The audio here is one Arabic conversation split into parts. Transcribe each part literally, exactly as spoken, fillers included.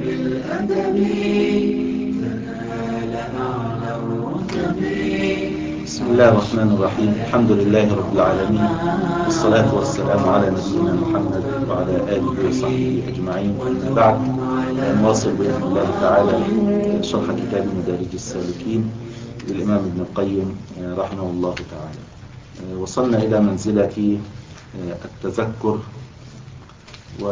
بالأدب تنال أعلى الرتب. بسم الله الرحمن الرحيم. الحمد لله رب العالمين، والصلاة والسلام على نبينا محمد وعلى آله وصحبه أجمعين. أما بعد، نواصل بإذن الله تعالى شرح كتاب مدارج السالكين للإمام ابن القيم رحمه الله تعالى. وصلنا إلى منزلة التذكر، و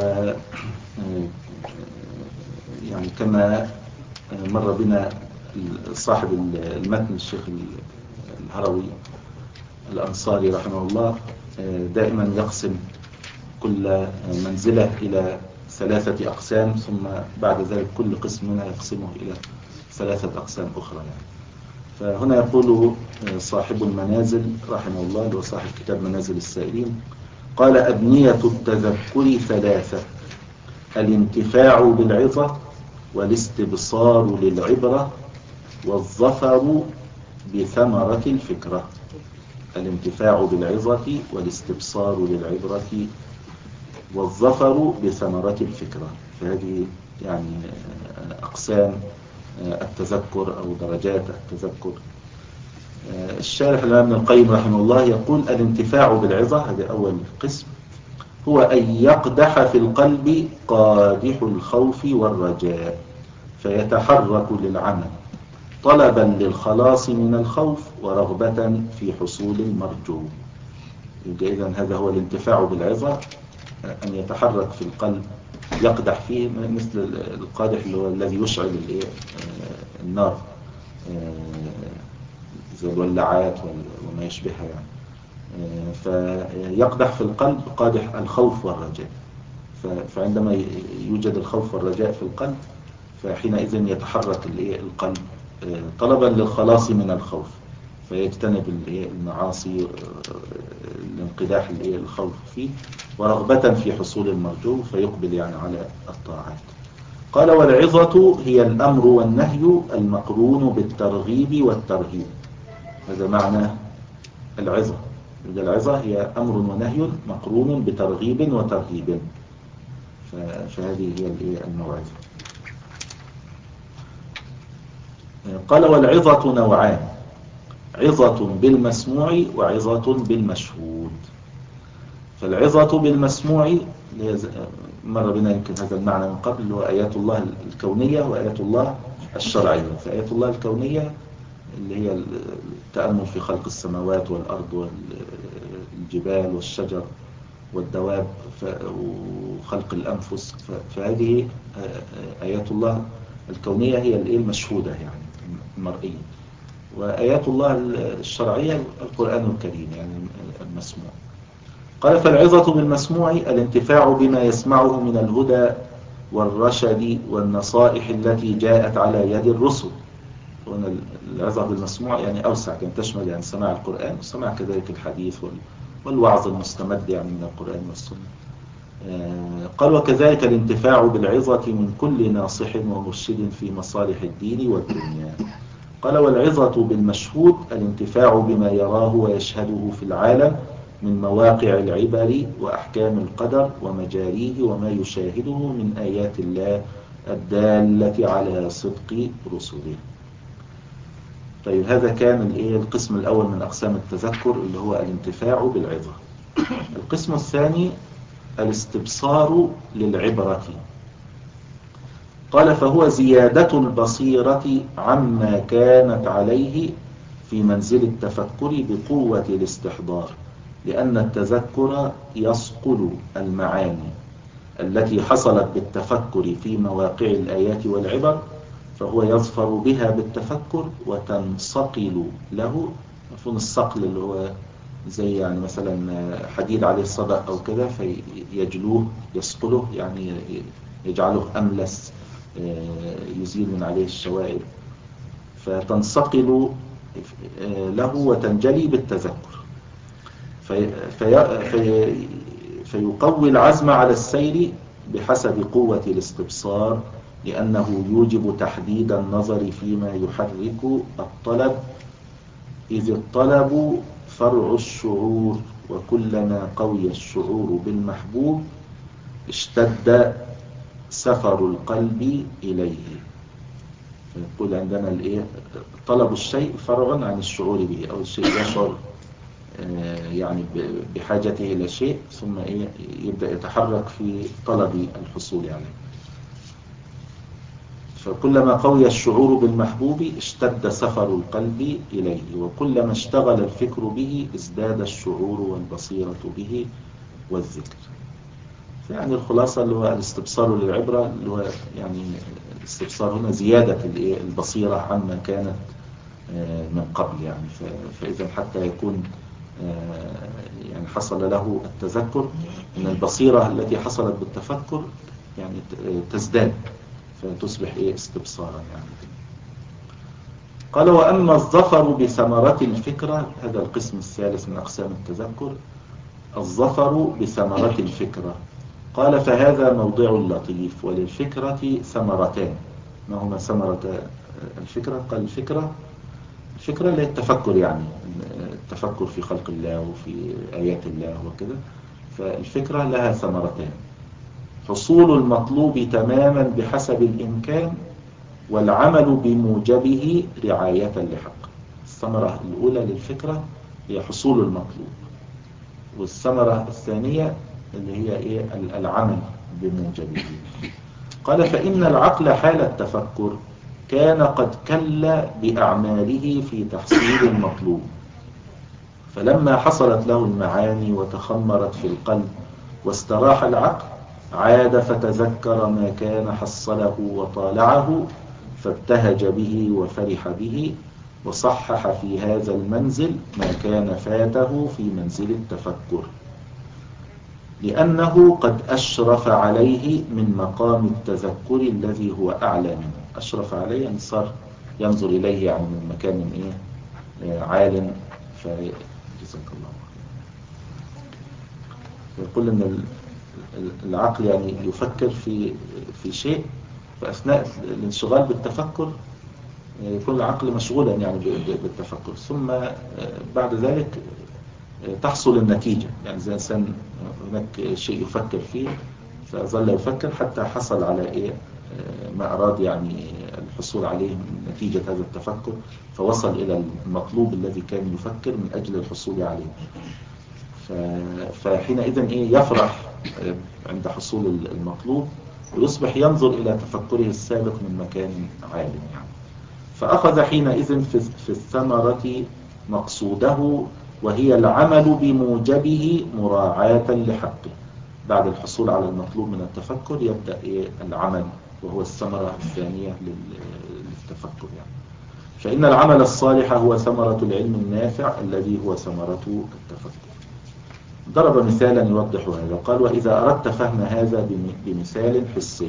يعني كما مر بنا صاحب المتن الشيخ الهروي الأنصاري رحمه الله دائما يقسم كل منزلة إلى ثلاثة أقسام، ثم بعد ذلك كل قسم منها يقسمه إلى ثلاثة أقسام أخرى يعني. فهنا يقول صاحب المنازل رحمه الله، اللي هو صاحب كتاب منازل السائلين، قال: أبنية التذكر ثلاثة: الانتفاع بالعظة، والاستبصار للعبرة، والظفر بثمرة الفكرة. الانتفاع بالعظة والاستبصار للعبرة والظفر بثمرة الفكرة. فهذه يعني أقسام التذكر أو درجات التذكر. الشارح الإمام ابن القيم رحمه الله يقول: الانتفاع بالعظة، هذا أول قسم، هو أن يقدح في القلب قادح الخوف والرجاء فيتحرك للعمل طلبا للخلاص من الخوف ورغبة في حصول المرجو. إذن هذا هو الانتفاع بالعظة، أن يتحرك في القلب، يقدح فيه مثل القادح اللي هو الذي يشعل النار زي الولاعات وما يشبهها يعني. فيقدح في القلب قادح الخوف والرجاء، فعندما يوجد الخوف والرجاء في القلب فحينئذ يتحرك القلب طلبا للخلاص من الخوف، فيجتنب المعاصي الانقداح الخوف فيه، ورغبة في حصول المرجو فيقبل يعني على الطاعات. قال: والعظة هي الأمر والنهي المقرون بالترغيب والترهيب. هذا معنى العظة. العظة هي أمر ونهي مقرون بترغيب وترهيب، فهذه هي الموعظة. قال: والعظة نوعان: عظة بالمسموع وعظة بالمشهود. فالعظة بالمسموع مر بنا يمكن هذا المعنى من قبل، هو آيات الله الكونية وآيات الله الشرعية. فآيات الله الكونية اللي هي التأمل في خلق السماوات والأرض والجبال والشجر والدواب وخلق الأنفس، فهذه آيات الله الكونية هي المشهودة يعني المرئية. وآيات الله الشرعية القرآن الكريم يعني المسموع. قال: فالعظة بالمسموع الانتفاع بما يسمعه من الهدى والرشد والنصائح التي جاءت على يد الرسل. وأن العظة بالمسموع يعني أوسع، كان تشمل يعني سماع القرآن وسماع كذلك الحديث والوعظ المستمد يعني من القرآن والسنة. قال: وكذلك الانتفاع بالعظة من كل ناصح ومرشد في مصالح الدين والدنيا. قال: والعظة بالمشهود الانتفاع بما يراه ويشهده في العالم من مواقع العبر وأحكام القدر ومجاريه وما يشاهده من آيات الله الدالة على صدق رسله. طيب، هذا كان القسم الأول من أقسام التذكر اللي هو الانتفاع بالعظة. القسم الثاني الاستبصار للعبرة. قال: فهو زيادة البصيرة عما كانت عليه في منزل التفكر بقوة الاستحضار، لأن التذكر يصقل المعاني التي حصلت بالتفكر في مواقع الآيات والعبر، فهو يظفر بها بالتفكر وتنصقل له. مفهوم الصقل اللي هو زي يعني مثلا حديد عليه صدى أو كذا، فيجلوه يصقله يعني يجعله أملس، يزيل من عليه الشوائب، فتنصقل له وتنجلي بالتذكر، في في في فيقوي العزم على السير بحسب قوة الاستبصار، لأنه يوجب تحديد النظر فيما يحرك الطلب، إذ الطلب فرع الشعور، وكلما قوي الشعور بالمحبوب اشتد سفر القلب إليه. فيقول عندنا الإيه طلب الشيء فرع عن الشعور به، أو الشيء يشعر يعني بحاجته إلى شيء ثم إيه يبدأ يتحرك في طلب الحصول عليه. فكلما قوي الشعور بالمحبوب اشتد سفر القلب إليه، وكلما اشتغل الفكر به ازداد الشعور والبصيرة به والذكر. يعني الخلاصة اللي هو الاستبصار للعبرة، اللي هو يعني الاستبصار هنا زيادة البصيرة عما كانت من قبل. يعني فإذا حتى يكون يعني حصل له التذكر، أن البصيرة التي حصلت بالتفكر يعني تزداد فتصبح إيه استبصارا. يعني قال وأما الظفر بثمرة الفكرة، هذا القسم الثالث من أقسام التذكر، الظفر بثمرة الفكرة. قال فهذا موضع لطيف، وللفكرة ثمرتان. ما هما ثمرة الفكرة؟ قال الفكرة الفكرة اللي هي التفكر، يعني التفكر في خلق الله وفي آيات الله وكذا. فالفكرة لها ثمرتان: حصول المطلوب تماما بحسب الإمكان، والعمل بموجبه رعاية لحق. الثمرة الأولى للفكرة هي حصول المطلوب، والثمرة الثانية اللي هي إيه العمل بموجبه. قال فإن العقل حال التفكر كان قد كل بأعماله في تحصيل المطلوب، فلما حصلت له المعاني وتخمرت في القلب واستراح العقل، عاد فتذكر ما كان حصله وطالعه، فابتهج به وفرح به، وصحح في هذا المنزل ما كان فاته في منزل التفكر، لأنه قد أشرف عليه من مقام التذكر الذي هو أعلى منه. أشرف عليه أن صار ينظر إليه يعني من مكان إيه عال. فجزاك الله يقول أن العقل يعني يفكر في في شيء، فأثناء الانشغال بالتفكر يكون العقل مشغولا يعني بالتفكر، ثم بعد ذلك تحصل النتيجة. يعني زي إنسان هناك شيء يفكر فيه فظل يفكر حتى حصل على إيه ما أراد يعني الحصول عليه من نتيجة هذا التفكر، فوصل إلى المطلوب الذي كان يفكر من أجل الحصول عليه. فحينئذ إيه يفرح عند حصول المطلوب، ويصبح ينظر إلى تفكره السابق من مكان عال. يعني فأخذ حينئذ في الثمرة مقصوده، وهي العمل بموجبه مراعاة لحقه. بعد الحصول على المطلوب من التفكر يبدأ إيه العمل، وهو الثمرة الثانية للتفكر. يعني فإن العمل الصالح هو ثمرة العلم النافع الذي هو ثمرة التفكر. ضرب مثالا يوضح هذا، قال وإذا أردت فهم هذا بمثال حسي،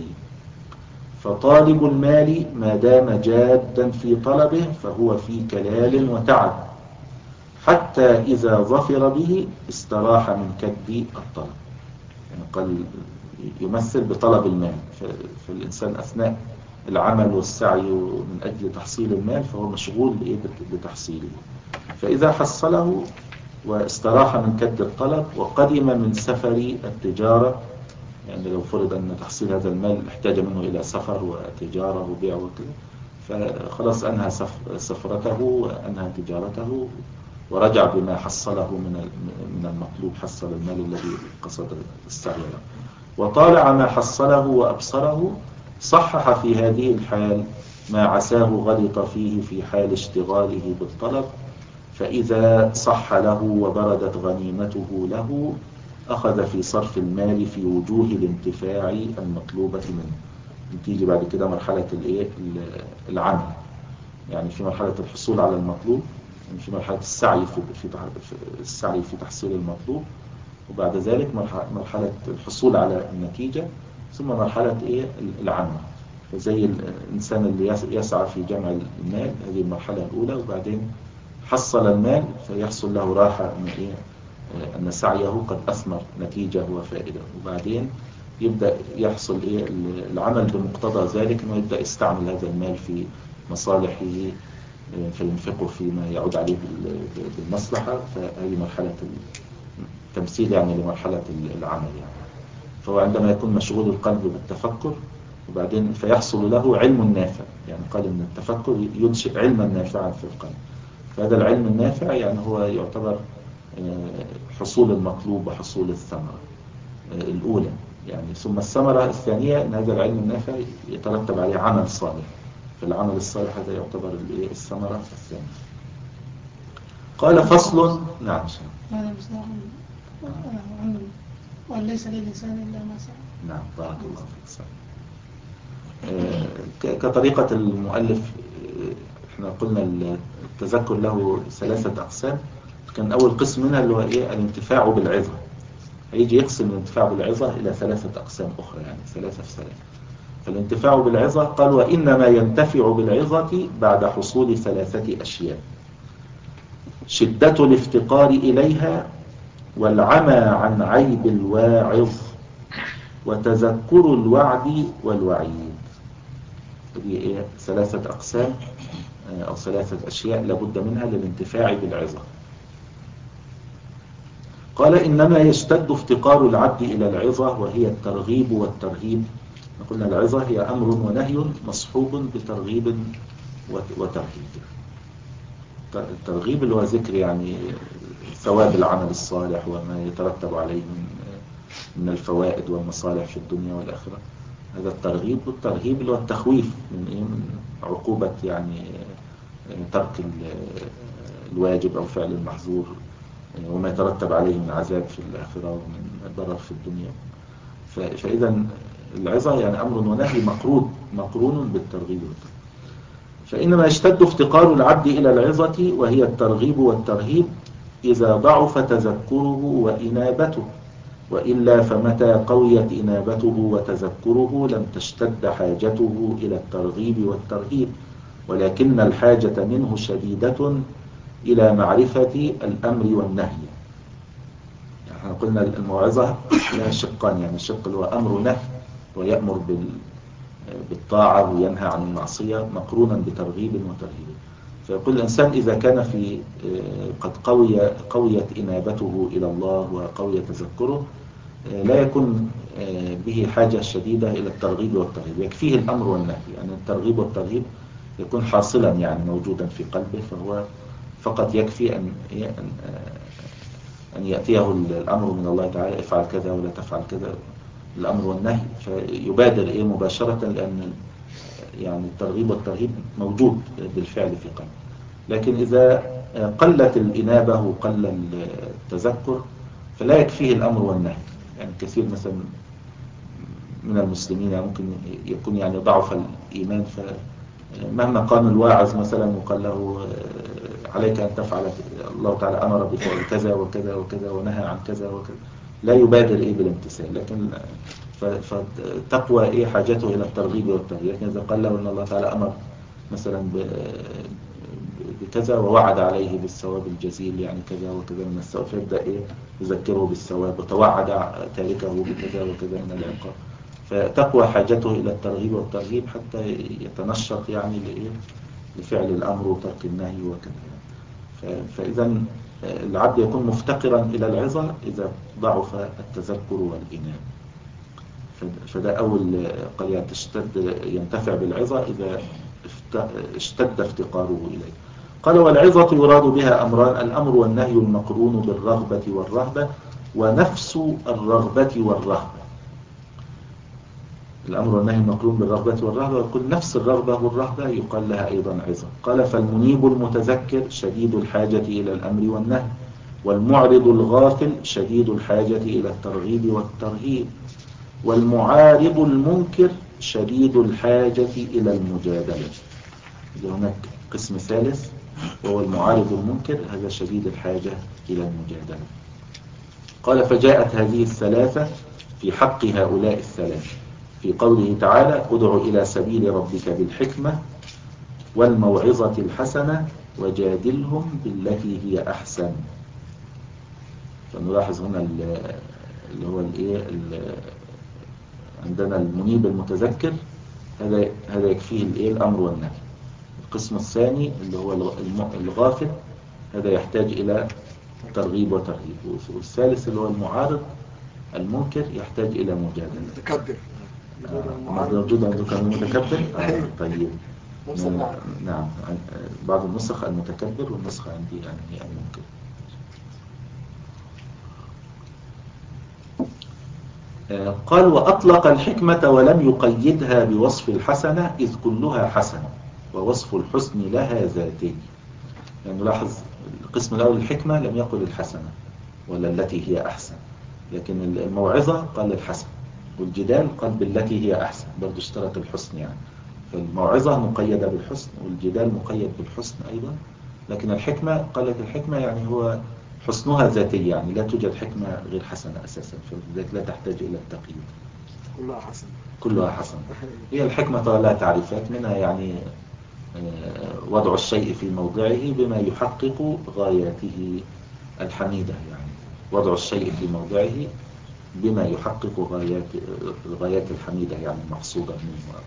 فطالب المال ما دام جادا في طلبه فهو في كلال وتعب، حتى إذا ظفر به استراح من كد الطلب. يعني قال يمثل بطلب المال، فالإنسان أثناء العمل والسعي من أجل تحصيل المال فهو مشغول بتحصيله، فإذا حصله واستراح من كد الطلب وقدم من سفر التجارة، يعني لو فرض أن تحصيل هذا المال احتاج منه إلى سفر وتجارة وبيع وكذا، فخلاص أنهى سفرته وأنهى تجارته ورجع بما حصله من من المطلوب، حصل المال الذي قصد السعي له، وطالع ما حصله وأبصره، صحح في هذه الحال ما عساه غلط فيه في حال اشتغاله بالطلب، فإذا صح له وبردت غنيمته له أخذ في صرف المال في وجوه الانتفاع المطلوبة منه. تيجي بعد كده مرحلة العمل، يعني في مرحلة الحصول على المطلوب، يعني في مرحلة السعي في في السعي في تحصيل المطلوب، وبعد ذلك مرحلة الحصول على النتيجة، ثم مرحلة إيه العمل. فزي الإنسان اللي يسعى في جمع المال، هذه المرحلة الأولى، وبعدين حصل المال فيحصل له راحة من إيه أن سعيه قد أثمر نتيجة وفائدة، وبعدين يبدأ يحصل إيه العمل بمقتضى ذلك، أنه يبدأ يستعمل هذا المال في مصالحه فينفقه فيما يعود عليه بالمصلحة. فهذه مرحلة التمثيل يعني لمرحلة العمل. يعني فهو عندما يكون مشغول القلب بالتفكر وبعدين فيحصل له علم نافع، يعني قال إن التفكر ينشئ علما نافعا في القلب. فهذا العلم النافع يعني هو يعتبر حصول المطلوب وحصول الثمرة الأولى يعني. ثم الثمرة الثانية أن هذا العلم النافع يترتب عليه عمل صالح، فالعمل الصالح هذا يعتبر الثمرة الثانية. قال فصل. نعم هذا مصداق عمل وأن ليس للإنسان إلا ما سعى. نعم بارك الله فيك. كطريقة المؤلف احنا قلنا التذكر له ثلاثة أقسام. كان أول قسم منها اللي هو إيه الانتفاع بالعظة، هيجي يقسم الانتفاع بالعظة إلى ثلاثة أقسام أخرى، يعني ثلاثة في ثلاثة. فالانتفاع بالعظة قال وإنما ينتفع بالعظة بعد حصول ثلاثة أشياء: شدة الافتقار إليها، والعمى عن عيب الواعظ، وتذكر الوعد والوعيد. هذه إيه ثلاثة أقسام أو ثلاثة أشياء لابد منها للانتفاع بالعظة. قال إنما يشتد افتقار العبد إلى العظة وهي الترغيب والترهيب. قلنا العظة هي أمر ونهي مصحوب بترغيب وترهيب. الترغيب اللي هو ذكر يعني ثواب العمل الصالح وما يترتب عليه من من الفوائد والمصالح في الدنيا والآخرة، هذا الترغيب. والترهيب اللي هو التخويف من إيه من عقوبة يعني ترك الواجب أو فعل المحظور وما يترتب عليه من عذاب في الآخرة ومن ضرر في الدنيا. فإذا العظة يعني أمر ونهي مقرون مقرون بالترغيب والترهيب. فإنما يشتد افتقار العبد إلى العظة وهي الترغيب والترهيب إذا ضعف تذكره وإنابته، وإلا فمتى قويت إنابته وتذكره لم تشتد حاجته إلى الترغيب والترهيب، ولكن الحاجة منه شديدة إلى معرفة الأمر والنهي. يعني احنا قلنا الموعظة لها شقان، يعني الشق اللي هو أمر ونهي ويأمر بالطاعة وينهى عن المعصية مقرونا بترغيب وترهيب. فيقول الإنسان إذا كان في قد قوي قويت إنابته إلى الله وقوي تذكره لا يكون به حاجة شديدة إلى الترغيب والترهيب، يكفيه الأمر والنهي. يعني الترغيب والترهيب يكون حاصلا يعني موجودا في قلبه، فهو فقط يكفي أن أن يأتيه الأمر من الله تعالى افعل كذا ولا تفعل كذا، الأمر والنهي، فيبادر إيه مباشرة، لأن يعني الترغيب والترهيب موجود بالفعل في قلبه. لكن إذا قلت الإنابة وقل التذكر فلا يكفيه الأمر والنهي. يعني كثير مثلا من المسلمين يعني ممكن يكون يعني ضعف الإيمان، فمهما قام الواعظ مثلا وقال له عليك أن تفعل، الله تعالى أمر بفعل كذا وكذا وكذا ونهى عن كذا وكذا، لا يبادر إيه بالامتثال. لكن فتقوى إيه حاجته إلى الترغيب والترهيب. لكن إذا قال له أن الله تعالى أمر مثلا بكذا ووعد عليه بالثواب الجزيل يعني كذا وكذا من الثواب، فيبدأ إيه يذكره بالثواب وتوعد تاركه بكذا وكذا من العقاب، فتقوى حاجته إلى الترغيب والترهيب حتى يتنشط يعني لإيه لفعل الأمر وترك النهي وكذا. فإذا العبد يكون مفتقرا إلى العظة إذا ضعف التذكر والإنابة. فده أول قال يعني تشتد ينتفع بالعظة إذا اشتد افتقاره إليه. قال والعظة يراد بها أمران: الأمر والنهي المقرون بالرغبة والرهبة، ونفس الرغبة والرهبة. الأمر والنهي المقرون بالرغبة والرهبة، وكل نفس الرغبة والرهبة يقال لها أيضا عظة. قال فالمنيب المتذكر شديد الحاجة إلى الأمر والنهي، والمعرض الغافل شديد الحاجة إلى الترغيب والترهيب، والمعارض المنكر شديد الحاجة إلى المجادلة. هناك قسم ثالث وهو المعارض المنكر، هذا شديد الحاجة إلى المجادلة. قال فجاءت هذه الثلاثة في حق هؤلاء الثلاثة في قوله تعالى ادع إلى سبيل ربك بالحكمة والموعظة الحسنة وجادلهم بالتي هي أحسن. فنلاحظ هنا اللي هو الايه عندنا المنيب المتذكر هذا هذا يكفيه الايه الأمر والنهي. القسم الثاني اللي هو الغافل هذا يحتاج إلى ترغيب وترهيب. والثالث اللي هو المعارض المنكر يحتاج إلى مجادلة. المتكبر آه، موجود عندك المتكبر؟ آه طيب. نفس المعنى. نعم، بعض النسخ المتكبر والنسخة عندي يعني المنكر. آه، قال وأطلق الحكمة ولم يقيدها بوصف الحسنة إذ كلها حسنة ووصف الحسن لها ذاتي. يعني لاحظ القسم الأول الحكمة لم يقل الحسنة ولا التي هي أحسن، لكن الموعظة قال الحسن، والجدال قال بالتي هي أحسن، برضو اشترط الحسن يعني. فالموعظة مقيدة بالحسن والجدال مقيد بالحسن أيضا، لكن الحكمة قال لك الحكمة يعني هو حسنها ذاتي، يعني لا توجد حكمة غير حسنة أساسا، فلذلك لا تحتاج إلى التقييد، كلها حسن. كلها حسنة. هي الحكمة طبعا لها تعريفات، منها يعني آه، وضع الشيء في موضعه بما يحقق غاياته الحميدة، يعني وضع الشيء في موضعه بما يحقق غايات الغايات الحميدة يعني المقصودة منه.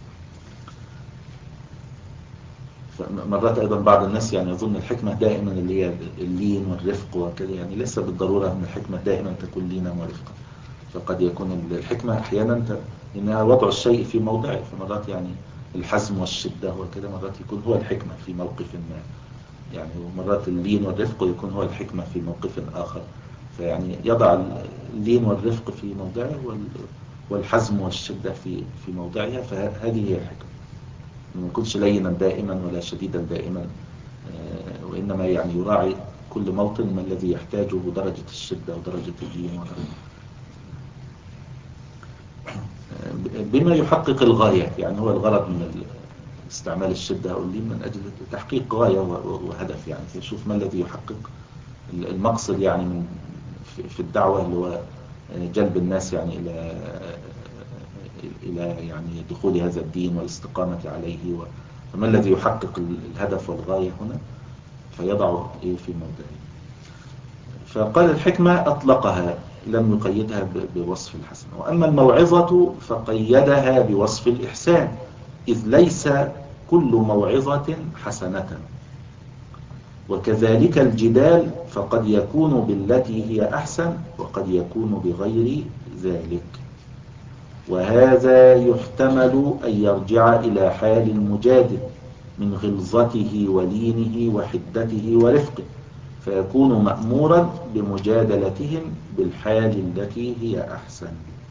مرات أيضا بعض الناس يعني يظن الحكمة دائما اللي هي اللين والرفق وكذا، يعني ليس بالضرورة أن الحكمة دائما تكون لينا ورفقا، فقد يكون الحكمة أحيانا إنها وضع الشيء في موضعه، فمرات يعني الحزم والشدة وكذا مرات يكون هو الحكمة في موقف ما، يعني ومرات اللين والرفق يكون هو الحكمة في موقف آخر، فيعني يضع اللين والرفق في موضعه والحزم والشدة في في موضعها، فهذه هي الحكمة. ما يكونش لينا دائما ولا شديدا دائما، وإنما يعني يراعي كل موطن ما الذي يحتاجه درجة الشدة ودرجة اللين بما يحقق الغاية، يعني هو الغرض من استعمال الشدة أو اللين من أجل تحقيق غاية وهدف، يعني يشوف ما الذي يحقق المقصد يعني من في الدعوة اللي هو جلب الناس يعني إلى إلى يعني دخول هذا الدين والاستقامة عليه، فما الذي يحقق الهدف والغاية هنا فيضع إيه في موضعه. فقال الحكمة أطلقها لم يقيدها بوصف الحسن، وأما الموعظة فقيدها بوصف الإحسان، إذ ليس كل موعظة حسنة، وكذلك الجدال فقد يكون بالتي هي أحسن وقد يكون بغير ذلك، وهذا يحتمل أن يرجع إلى حال المجادل من غلظته ولينه وحدته ورفقه، فيكون مأمورا بمجادلتهم بالحال التي هي أحسن،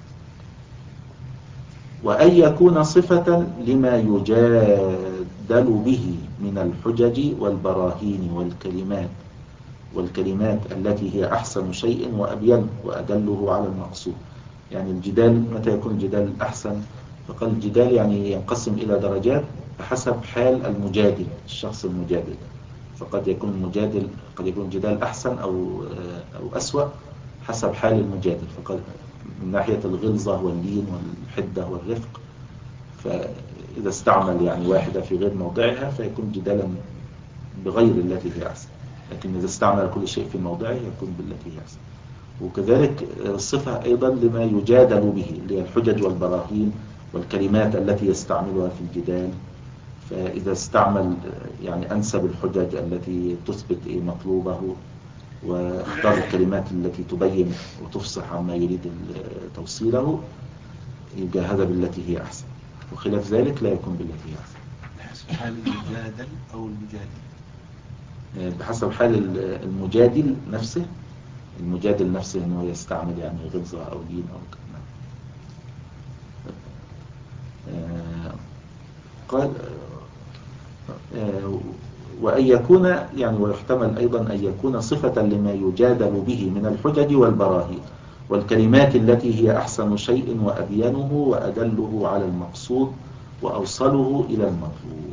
وأن يكون صفة لما يجادل به من الحجج والبراهين والكلمات والكلمات التي هي أحسن شيء وأبين وأدله على المقصود. يعني الجدال متى يكون الجدال أحسن؟ فقال الجدال يعني ينقسم إلى درجات بحسب حال المجادل، الشخص المجادل، فقد يكون المجادل قد يكون الجدال أحسن أو أو أسوأ حسب حال المجادل. فقد من ناحية الغلظة واللين والحدة والرفق، فإذا استعمل يعني واحدة في غير موضعها فيكون جدالا بغير التي هي أحسن، لكن إذا استعمل كل شيء في موضعه يكون بالتي هي أحسن. وكذلك الصفة أيضا لما يجادل به اللي هي الحجج والبراهين والكلمات التي يستعملها في الجدال، فإذا استعمل يعني أنسب الحجج التي تثبت مطلوبه واختار الكلمات التي تبين وتفصح عما يريد توصيله، يبقى هذا بالتي هي أحسن، وخلاف ذلك لا يكون بالتي هي أحسن. بحسب حال المجادل أو المجادل، بحسب حال المجادل نفسه، المجادل نفسه أنه يستعمل يعني غلظة أو لين أو كلمة. قال وأن يكون يعني ويحتمل أيضا أن يكون صفة لما يجادل به من الحجج والبراهين والكلمات التي هي أحسن شيء وأبينه وأدله على المقصود وأوصله إلى المطلوب.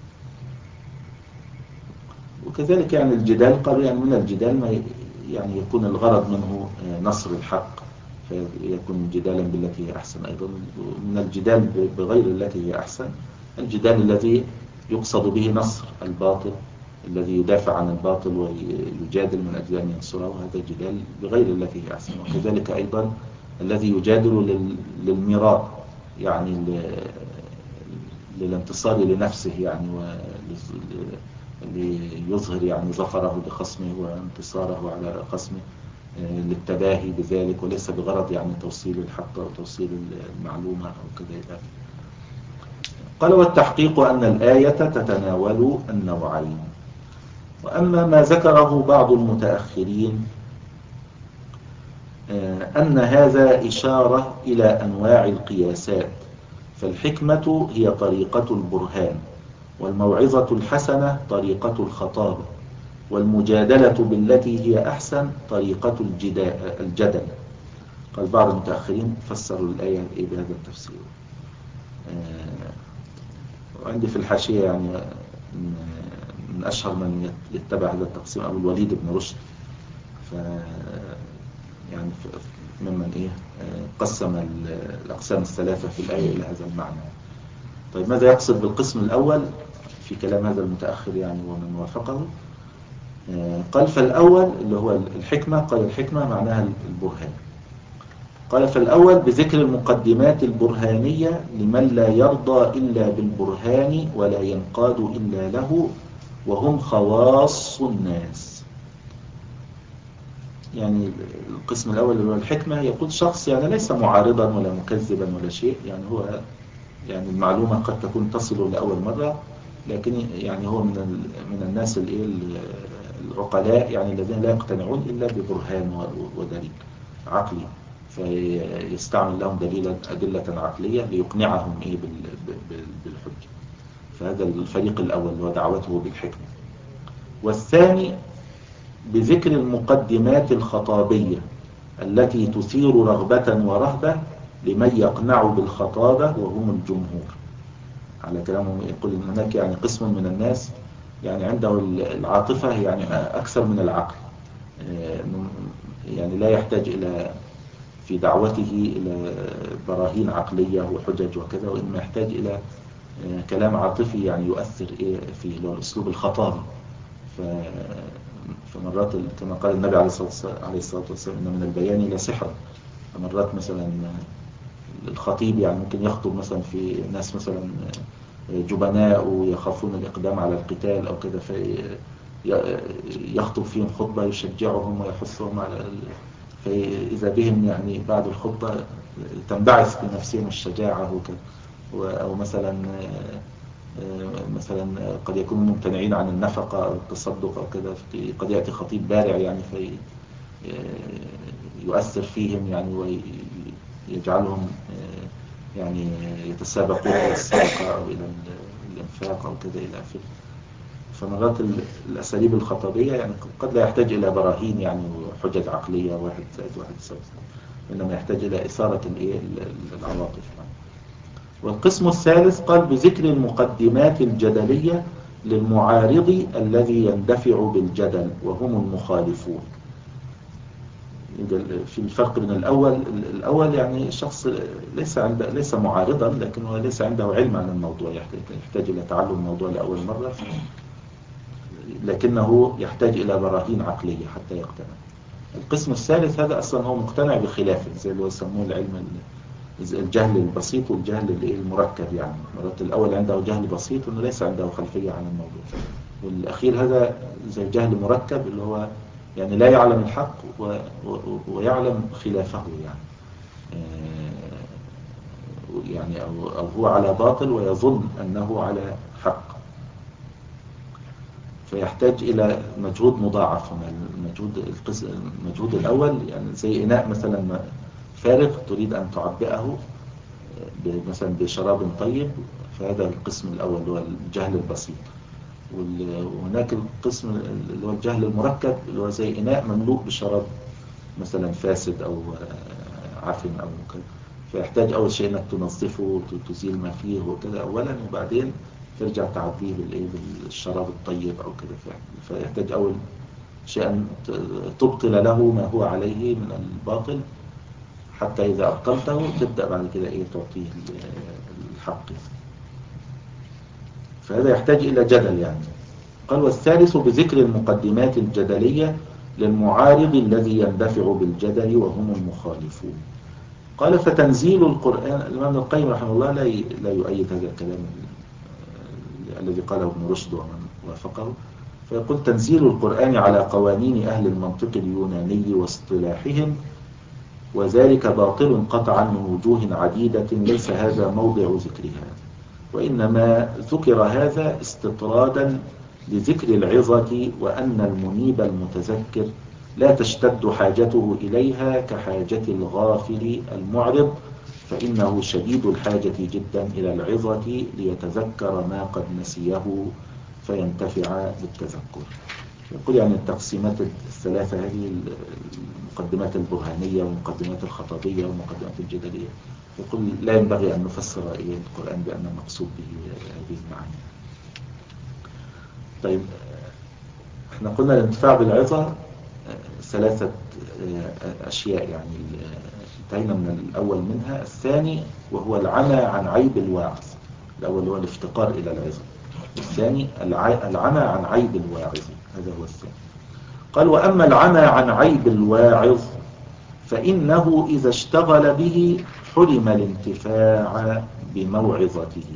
وكذلك يعني الجدال قالوا يعني من الجدال ما يعني يكون الغرض منه نصر الحق فيكون جدالا بالتي هي أحسن. أيضا من الجدال بغير التي هي أحسن الجدال الذي يقصد به نصر الباطل، الذي يدافع عن الباطل ويجادل من أجل أن ينصره، هذا الجدال بغير التي هي أحسن. وكذلك أيضا الذي يجادل للمراء يعني للانتصار لنفسه يعني ليظهر يعني ظفره بخصمه وانتصاره على خصمه، للتباهي بذلك وليس بغرض يعني توصيل الحق أو توصيل المعلومة أو كذا. قال والتحقيق أن الآية تتناول النوعين. وأما ما ذكره بعض المتأخرين أن هذا إشارة إلى أنواع القياسات، فالحكمة هي طريقة البرهان، والموعظة الحسنة طريقة الخطابة، والمجادلة بالتي هي أحسن طريقة الجدل. قال بعض المتأخرين فسروا الآية بهذا التفسير. وعندي في الحاشية يعني من أشهر من يتبع هذا التقسيم أبو الوليد بن رشد، ف يعني ممن إيه قسم الأقسام الثلاثة في الآية إلى هذا المعنى. طيب ماذا يقصد بالقسم الأول في كلام هذا المتأخر يعني ومن وافقه؟ قال فالأول اللي هو الحكمة، قال الحكمة معناها البرهان. قال فالأول بذكر المقدمات البرهانية لمن لا يرضى إلا بالبرهان ولا ينقاد إلا له، وهم خواص الناس. يعني القسم الأول اللي هو الحكمة يقول شخص يعني ليس معارضا ولا مكذبا ولا شيء، يعني هو يعني المعلومة قد تكون تصل لأول مرة، لكن يعني هو من من الناس العقلاء يعني الذين لا يقتنعون إلا ببرهان ودليل عقلي، فيستعمل لهم دليلا أدلة عقلية ليقنعهم إيه بالحجة. فهذا الفريق الأول هو دعوته بالحكمة. والثاني بذكر المقدمات الخطابية التي تثير رغبة ورهبة لمن يقنع بالخطابة وهم الجمهور. على كلامهم يقول إن هناك يعني قسم من الناس يعني عنده العاطفة يعني أكثر من العقل، يعني لا يحتاج إلى في دعوته إلى براهين عقلية وحجج وكذا، وإنما يحتاج إلى كلام عاطفي يعني يؤثر في الأسلوب الخطابي. فمرات كما قال النبي عليه الصلاة والسلام إن من البيان لا سحر. فمرات مثلا الخطيب يعني ممكن يخطب مثلا في ناس مثلا جبناء ويخافون الإقدام على القتال أو كذا، فيخطب فيهم خطبة يشجعهم ويحثهم على، فإذا بهم يعني بعد الخطبة تنبعث بنفسهم الشجاعة وكذا. أو مثلا مثلا قد يكونوا ممتنعين عن النفقة أو التصدق أو كذا، قد يأتي خطيب بارع يعني في يؤثر فيهم يعني ويجعلهم يعني يتسابقون إلى الصدقة أو إلى الإنفاق أو كذا إلى آخره. فمرات الأساليب الخطابية يعني قد لا يحتاج إلى براهين يعني وحجج عقلية واحد زائد واحد يساوي، إنما يحتاج إلى إثارة العواطف. والقسم الثالث قال بذكر المقدمات الجدلية للمعارض الذي يندفع بالجدل وهم المخالفون. في الفرق بين الأول الأول يعني شخص ليس عنده ليس معارضا، لكن هو ليس عنده علم عن الموضوع، يحتاج, يحتاج إلى تعلم الموضوع لأول مرة، لكنه يحتاج إلى براهين عقلية حتى يقتنع. القسم الثالث هذا أصلا هو مقتنع بخلافه، زي اللي يسموه العلم الجهل البسيط والجهل المركب. يعني مرات الأول عنده جهل بسيط وإنه ليس عنده خلفية عن الموضوع، والأخير هذا زي جهل مركب اللي هو يعني لا يعلم الحق و... و... ويعلم خلافه يعني يعني أو... أو هو على باطل ويظن أنه على حق، فيحتاج إلى مجهود مضاعف. المجهود القسم المجهود الأول يعني زي إناء مثلا فارغ تريد أن تعبئه مثلا بشراب طيب، فهذا القسم الأول اللي هو الجهل البسيط. وهناك القسم اللي هو الجهل المركب اللي هو زي إناء مملوء بشراب مثلا فاسد أو عفن أو كذا، فيحتاج أول شيء أنك تنظفه وتزيل ما فيه وكذا أولا، وبعدين ترجع تعبيه بالشراب الطيب أو كذا. فيحتاج أول شيء أن تبطل له ما هو عليه من الباطل، حتى إذا أبطلته تبدأ بعد كده إيه تعطيه الحق. فهذا يحتاج إلى جدل يعني. قال والثالث بذكر المقدمات الجدلية للمعارض الذي يندفع بالجدل وهم المخالفون. قال فتنزيل القرآن، الإمام القيم رحمه الله لا لا يؤيد هذا الكلام الذي قاله ابن رشد ومن وافقه. فيقول تنزيل القرآن على قوانين أهل المنطق اليوناني واصطلاحهم، وذلك باطل قطعا من وجوه عديدة ليس هذا موضع ذكرها، وإنما ذكر هذا استطرادا لذكر العظة، وأن المنيب المتذكر لا تشتد حاجته إليها كحاجة الغافل المعرض، فإنه شديد الحاجة جدا إلى العظة ليتذكر ما قد نسيه فينتفع بالتذكر. يقول يعني التقسيمات الثلاثة هذه المقدمات البرهانية والمقدمات الخطابية والمقدمات الجدلية، يقول لا ينبغي أن نفسر القرآن بأن المقصود به هذه المعاني. طيب احنا قلنا الانتفاع بالعظة ثلاثة أشياء، يعني انتهينا من الأول منها. الثاني وهو العمى عن عيب الواعظ. الأول هو الافتقار إلى العظة، الثاني العمى عن عيب الواعظ، هذا هو الثاني. قال وأما العمى عن عيب الواعظ فإنه إذا اشتغل به حرم الانتفاع بموعظته.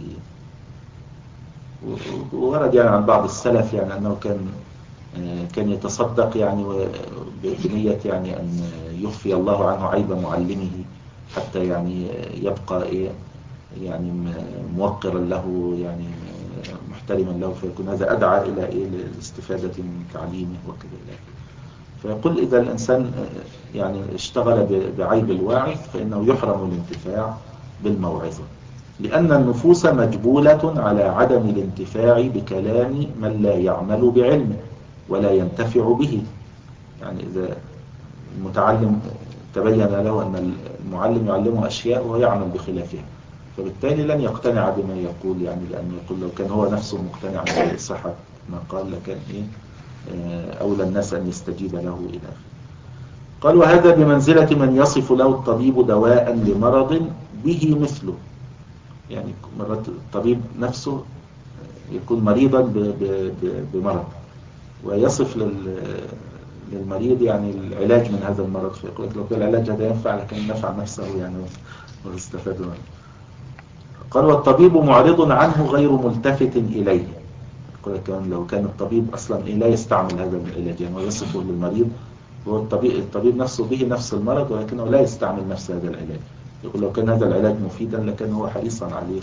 ورد يعني عن بعض السلف يعني أنه كان كان يتصدق يعني بنية يعني أن يخفي الله عنه عيب معلمه حتى يعني يبقى إيه يعني موقرا له يعني محترما له، فيكون هذا أدعى إلى إيه الاستفادة من تعليمه وكذا. فيقول إذا الإنسان يعني اشتغل بعيب الواعظ فإنه يحرم الانتفاع بالموعظة، لأن النفوس مجبولة على عدم الانتفاع بكلام من لا يعمل بعلمه ولا ينتفع به. يعني إذا المتعلم تبين له أن المعلم يعلمه أشياء وهو يعمل بخلافها، فبالتالي لن يقتنع بما يقول، يعني لأنه يقول لو كان هو نفسه مقتنع بصحة ما قال لكان إيه أولى الناس أن يستجيب له إلى آخره. قال وهذا بمنزلة من يصف له الطبيب دواء لمرض به مثله. يعني مرات الطبيب نفسه يكون مريضا بمرض ويصف للمريض يعني العلاج من هذا المرض، فيقول لك لو كان العلاج هذا ينفع لكن نفع نفسه يعني واستفاد منه. قال والطبيب معرض عنه غير ملتفت إليه. يقول لك لو كان الطبيب أصلا لا يستعمل هذا العلاج يعني ويصفه للمريض، هو الطبيب, الطبيب نفسه به نفس المرض ولكنه لا يستعمل نفس هذا العلاج، يقول لو كان هذا العلاج مفيدا لكان هو حريصا عليه.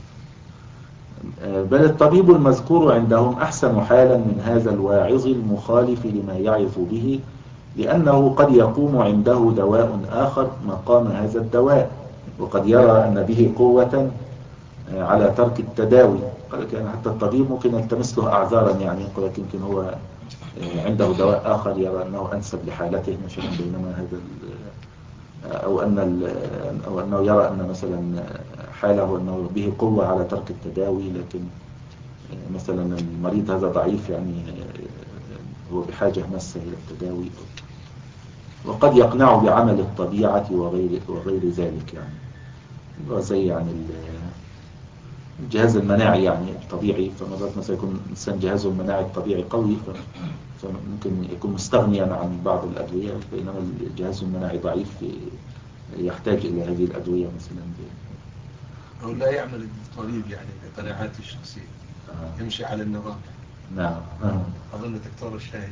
بل الطبيب المذكور عندهم أحسن حالا من هذا الواعظ المخالف لما يعظ به، لأنه قد يقوم عنده دواء آخر مقام هذا الدواء، وقد يرى أن به قوة على ترك التداوي. قال لك يعني حتى الطبيب ممكن يلتمس له أعذارا، يعني يقول لك يمكن هو عنده دواء آخر يرى أنه أنسب لحالته مثلا، بينما هذا أو أن أو أنه يرى أن مثلا حاله أنه به قوة على ترك التداوي، لكن مثلا المريض هذا ضعيف يعني هو بحاجة ماسة إلى التداوي. وقد يقنع بعمل الطبيعة وغير وغير ذلك، يعني زي يعني الجهاز المناعي يعني الطبيعي، فمرات مثلا يكون الإنسان جهازه المناعي الطبيعي قوي فممكن يكون مستغنيا عن بعض الأدوية، بينما الجهاز المناعي ضعيف يحتاج إلى هذه الأدوية مثلا. أو لا يعمل الطبيب يعني بقناعاته الشخصية، آه. يمشي على النظام. نعم آه. أظن دكتور الشاهد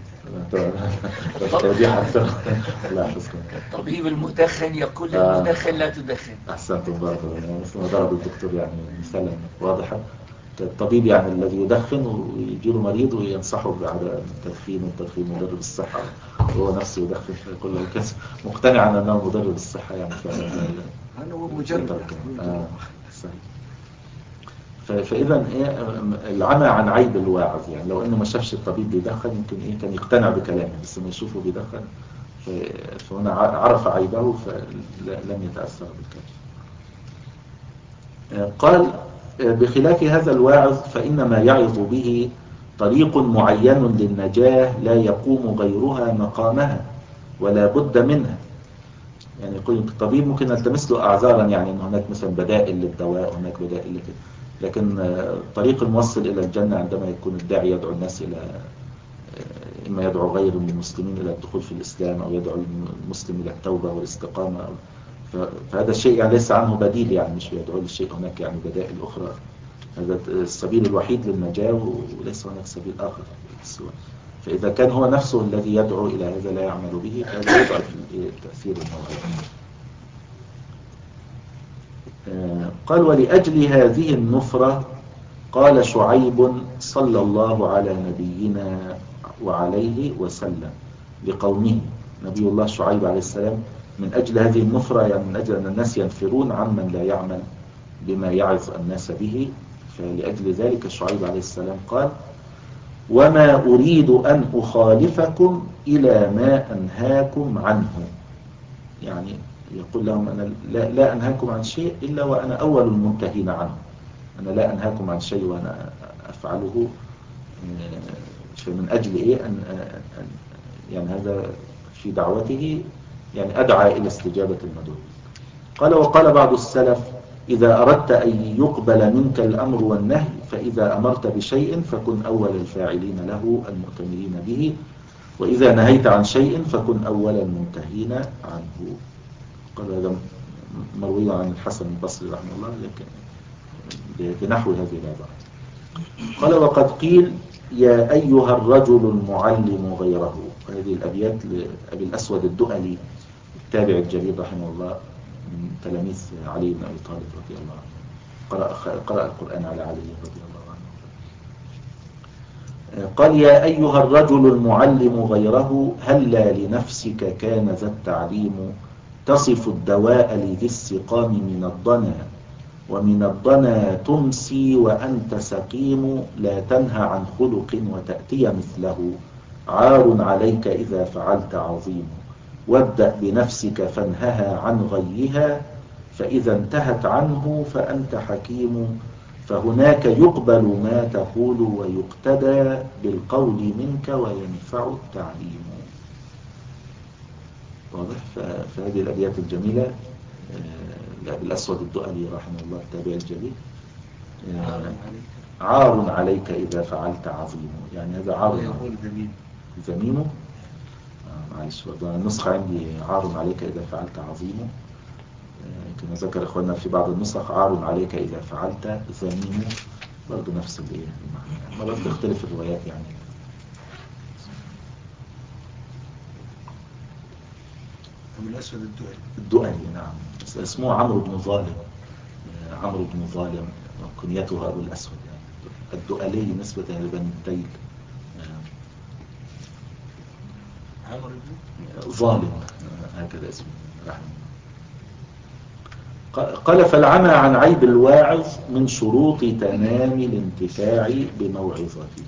الطبيب المدخن يقول للمدخن لا تدخن. أحسنتم برضه، مثل ما ضرب الدكتور يعني مثلا واضحة. الطبيب يعني الذي يدخن ويجيله مريض وينصحه بعدم التدخين، والتدخين مضر بالصحة وهو نفسه يدخن، فيقول له كذا مقتنعا أنه مضر بالصحة يعني أنا هو مجرد آه. فإذا إيه العمى عن عيب الواعظ، يعني لو إنه ما شافش الطبيب بيدخن يمكن إيه كان يقتنع بكلامه، بس ما يشوفه بيدخن فهنا عرف عيبه فلم يتأثر بالكلام. قال بخلاف هذا الواعظ فإن ما يعظ به طريق معين للنجاة لا يقوم غيرها مقامها ولا بد منها. يعني يقول الطبيب ممكن نلتمس له أعذارا، يعني أن هناك مثلا بدائل للدواء، هناك بدائل لكده، لكن الطريق الموصل إلى الجنة عندما يكون الداعي يدعو الناس إلى إما يدعو غير من المسلمين إلى الدخول في الإسلام أو يدعو المسلم إلى التوبة والاستقامة، فهذا الشيء يعني ليس عنه بديل، يعني مش يدعو للشيء، هناك يعني بدائل أخرى. هذا السبيل الوحيد للنجاة وليس هناك سبيل آخر. نفسه. فإذا كان هو نفسه الذي يدعو إلى هذا لا يعمل به فهذا يضعف تأثير الموعظة. قال ولأجل هذه النفرة قال شعيب صلى الله على نبينا وعليه وسلم لقومه، نبي الله شعيب عليه السلام، من أجل هذه النفرة يعني من أجل أن الناس ينفرون عمن لا يعمل بما يعظ الناس به، فلأجل ذلك شعيب عليه السلام قال وما أريد أن أخالفكم إلى ما أنهاكم عنه. يعني يقول لهم أنا لا, لا أنهاكم عن شيء إلا وأنا أول المنتهين عنه. أنا لا أنهاكم عن شيء وأنا أفعله من أجل إيه أن يعني هذا في دعوته يعني أدعى إلى استجابة المدعو. قال وقال بعض السلف إذا أردت أن يقبل منك الأمر والنهي فإذا أمرت بشيء فكن أول الفاعلين له المؤتمرين به، وإذا نهيت عن شيء فكن أول المنتهين عنه. قال هذا مروي عن الحسن البصري رحمه الله لكن بنحو هذه العبارة. قال وقد قيل يا أيها الرجل المعلم غيره. هذه الأبيات لأبي الأسود الدؤلي التابع الجليل رحمه الله من تلاميذ علي بن أبي طالب رضي الله عنه، قرأ, قرأ القرآن على علي رضي الله عنه. قال يا أيها الرجل المعلم غيره هلا لنفسك كان ذا التعليم تصف الدواء لذي السقام من الضنا ومن الضنا تمسي وأنت سقيم لا تنهى عن خلق وتأتي مثله عار عليك إذا فعلت عظيم وابدأ بنفسك فانهها عن غيها فإذا انتهت عنه فأنت حكيم فهناك يقبل ما تقول ويقتدى بالقول منك وينفع التعليم. واضح؟ فهذه الأبيات الجميلة لأبي الأسود الدؤلي رحمه الله التابع الجليل عار عليك إذا فعلت عظيم، يعني هذا عار يقول ذميم ذميمه آه معلش برضه النسخة عندي عار عليك إذا فعلت عظيم، كما ذكر إخواننا في بعض النسخ عار عليك إذا فعلت ذميم، برضه نفس الإيه المعنى، مرات تختلف الروايات يعني. أبو الأسود الدؤلي الدؤلي نعم، اسمه عمرو بن ظالم، عمرو بن ظالم كنيته أبو الأسود يعني الدؤلي نسبة لبني الديل. عمرو بن ظالم هكذا اسمه رحمه. قال فالعمى عن عيب الواعظ من شروط تمام الانتفاع بموعظته.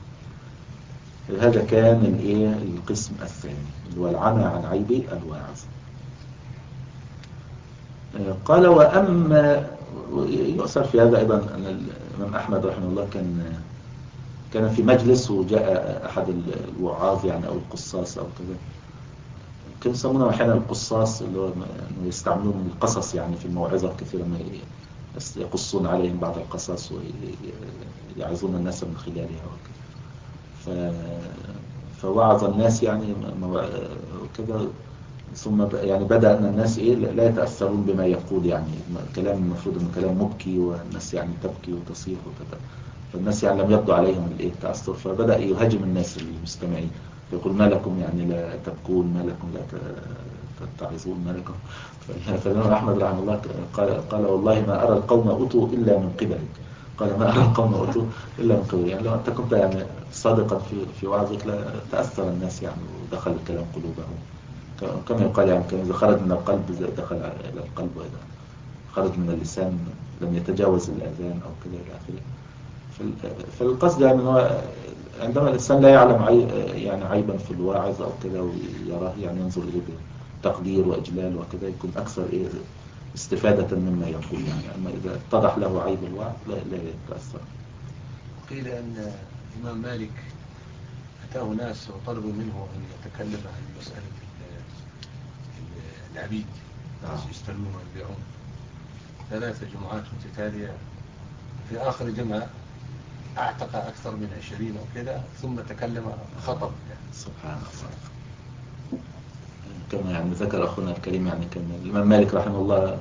هذا كان الايه القسم الثاني اللي هو العمى عن عيب الواعظ. قال وأما يؤثر في هذا أيضا أن الإمام أحمد رحمه الله كان كان في مجلس وجاء أحد الوعاظ يعني أو القصاص أو كذا، كانوا يسمونه أحيانا القصاص اللي هو يستعملون القصص يعني في الموعظة كثيرا ما يقصون عليهم بعض القصص ويعظون الناس من خلالها وكذا. فوعظ الناس يعني وكذا، ثم يعني بدأ أن الناس إيه لا يتأثرون بما يقول، يعني كلام المفروض أنه كلام مبكي والناس يعني تبكي وتصيح وكذا، فالناس يعني لم يبدو عليهم الإيه التأثر، فبدأ يهاجم الناس المستمعين يقول ما لكم يعني لا تبكون، ما لكم لا تتعظون، ما لكم. فالإمام أحمد رحمه الله قال, قال والله ما أرى القوم أتوا إلا من قبلك. قال ما أرى القوم أتوا إلا من قبلك، يعني لو أنت كنت يعني صادقا في في وعظك لا تأثر الناس يعني ودخل الكلام قلوبهم، كما يقال يعني كان إذا خرج من القلب دخل إلى القلب، وإذا خرج من اللسان لم يتجاوز الأذان أو كذا إلى آخره. فالقصد يعني هو عندما الإنسان لا يعلم عي يعني عيبا في الواعظ أو كذا ويراه يعني ينظر إليه بتقدير وإجلال وكذا يكون أكثر إيه استفادة مما يقول يعني. أما إذا اتضح له عيب الواعظ لا, لا يتأثر. قيل أن الإمام مالك أتاه ناس وطلبوا منه أن يتكلم عن مسألة العبيد الناس يشترون ويبيعون ثلاث جمعات متتالية، في آخر جمعة أعتق أكثر من عشرين وكذا ثم تكلم خطب يعني. سبحان الله. كما يعني ذكر أخونا الكريم يعني كان الإمام مالك رحمه الله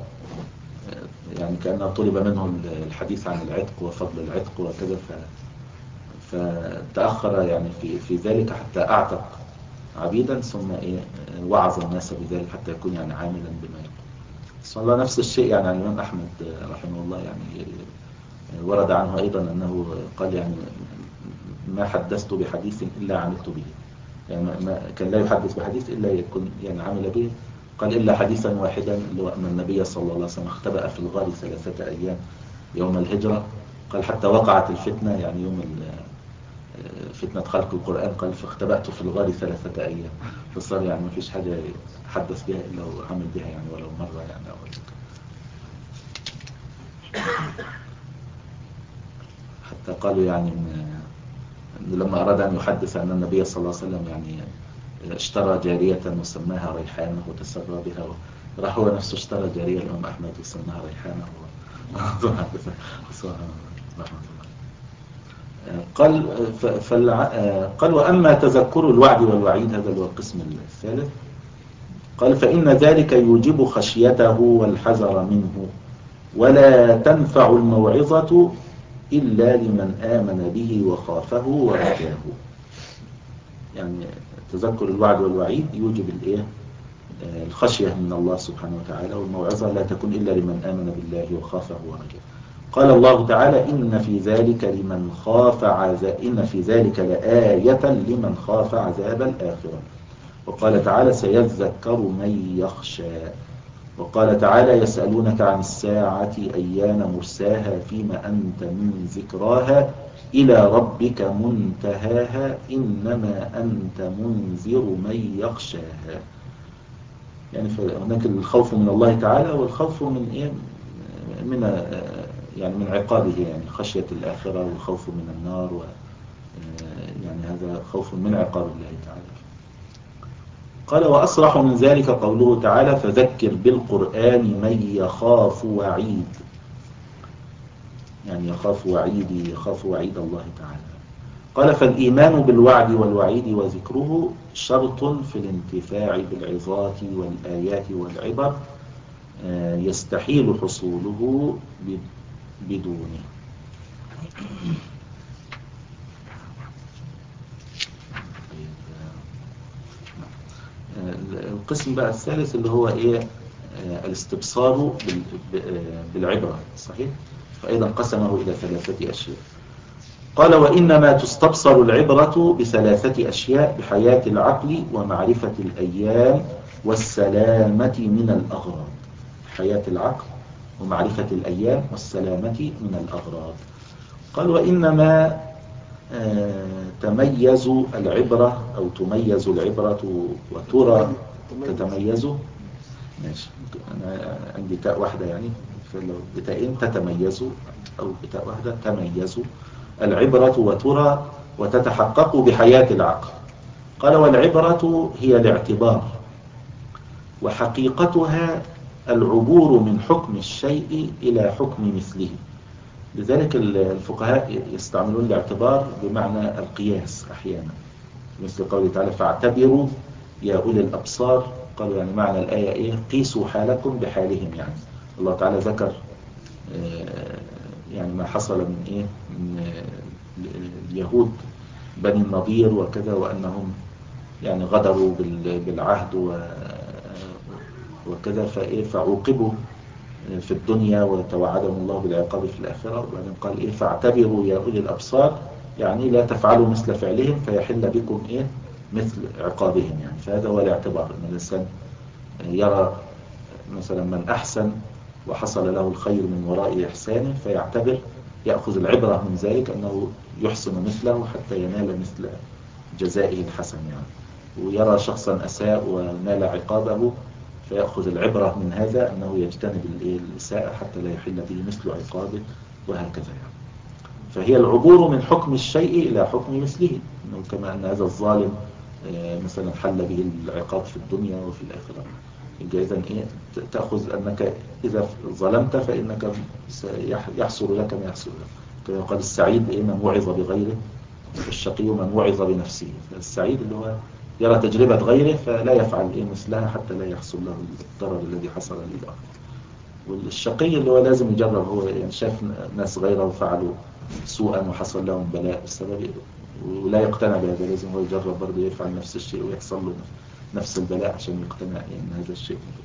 يعني كأنه طلب منه الحديث عن العتق وفضل العتق وكذا، فتأخر يعني في في ذلك حتى أعتق عبيدا، ثم إيه وعظ الناس بذلك حتى يكون يعني عاملا بما يقول. سبحان الله. نفس الشيء يعني عن الإمام أحمد رحمه الله، يعني ورد عنه أيضا أنه قال يعني ما حدثت بحديث إلا عملت به، يعني ما كان لا يحدث بحديث إلا يكون يعني عمل به. قال إلا حديثا واحدا اللي هو أن النبي صلى الله عليه وسلم اختبأ في الغار ثلاثة أيام يوم الهجرة. قال حتى وقعت الفتنة، يعني يوم فتنة خلق القرآن، قال فاختبأت في الغار ثلاثة أيام. فصار يعني ما فيش حاجة حدث بها إلا وعمل بها يعني ولو مرة يعني أو حتى قالوا يعني إن لما أراد أن يحدث أن النبي صلى الله عليه وسلم يعني اشترى جارية وسماها ريحانة وتسرى بها، راح هو نفسه اشترى جارية الإمام أحمد وسماها ريحانة قال قال وأما تذكر الوعد والوعيد، هذا هو القسم الثالث. قال فإن ذلك يوجب خشيته والحذر منه، ولا تنفع الموعظة إلا لمن آمن به وخافه ورجاه. يعني تذكر الوعد والوعيد يوجب الايه الخشية من الله سبحانه وتعالى، والموعظة لا تكون إلا لمن آمن بالله وخافه ورجاه. قال الله تعالى إن في ذلك لمن خاف عذاب إن في ذلك لآية لمن خاف عذاب الآخرة. وقال تعالى سيذكر من يخشى. وقال تعالى يسألونك عن الساعة أيان مرساها فيما أنت من ذكراها إلى ربك منتهاها إنما أنت منذر من يخشاها. يعني هناك الخوف من الله تعالى والخوف من إيه من يعني من عقابه، يعني خشية الآخرة والخوف من النار، و يعني هذا خوف من عقاب الله تعالى. قال وأصرح من ذلك قوله تعالى فذكر بالقرآن من يخاف وعيد، يعني يخاف وعيدي يخاف وعيد الله تعالى. قال فالإيمان بالوعد والوعيد وذكره شرط في الانتفاع بالعظات والآيات والعبر يستحيل حصوله بدونه. القسم بقى الثالث اللي هو ايه الاستبصار بالعبرة، صحيح؟ فأيضا قسمه إلى ثلاثة أشياء. قال وإنما تستبصر العبرة بثلاثة أشياء: بحياة العقل ومعرفة الأيام والسلامة من الأغراض. حياة العقل ومعرفة الأيام والسلامة من الأغراض. قال وإنما تميز العبرة أو تميز العبرة وترى تتميز. ماشي، أنا عندي تاء واحدة يعني، فلو بتاءين تتميز أو بتاء واحدة تميز العبرة وترى وتتحقق بحياة العقل. قال والعبرة هي الاعتبار، وحقيقتها العبور من حكم الشيء إلى حكم مثله. لذلك الفقهاء يستعملون الاعتبار بمعنى القياس أحيانا، مثل قوله تعالى فاعتبروا يا أولي الأبصار. قالوا يعني معنى الآية إيه؟ قيسوا حالكم بحالهم. يعني الله تعالى ذكر يعني ما حصل من إيه من اليهود بني النضير وكذا، وأنهم يعني غدروا بالعهد وكذا، فإيه فعوقبوا في الدنيا وتوعدهم الله بالعقاب في الآخرة. وبعدين قال إيه فاعتبروا يا أولي الأبصار، يعني لا تفعلوا مثل فعلهم فيحل بكم إيه مثل عقابهم. يعني فهذا هو الاعتبار، أن الإنسان يرى مثلا من أحسن وحصل له الخير من وراء إحسانه فيعتبر، يأخذ العبرة من ذلك أنه يحسن مثله حتى ينال مثل جزائه الحسن. يعني ويرى شخصا أساء ونال عقابه فيأخذ العبرة من هذا أنه يجتنب الإساءة حتى لا يحل به مثل عقابه، وهكذا. يعني فهي العبور من حكم الشيء إلى حكم مثله، إنه كما أن هذا الظالم مثلا حل به العقاب في الدنيا وفي الآخرة. إذن إيه تأخذ أنك إذا ظلمت فإنك يحصل لك ما يحصل لك. كما قال السعيد إيه من وعظ بغيره، والشقي من وعظ بنفسه. السعيد اللي هو يرى تجربة غيره فلا يفعل إيه مثلها حتى لا يحصل له الضرر الذي حصل للآخر. والشقي اللي هو لازم يجرب، هو يعني شاف ناس غيره فعلوا سوءا وحصل لهم بلاء بسبب، ولا يقتنع بهذا، لازم هو يجرب برضه يفعل نفس الشيء ويحصل له نفس البلاء عشان يقتنع ان هذا الشيء موجود.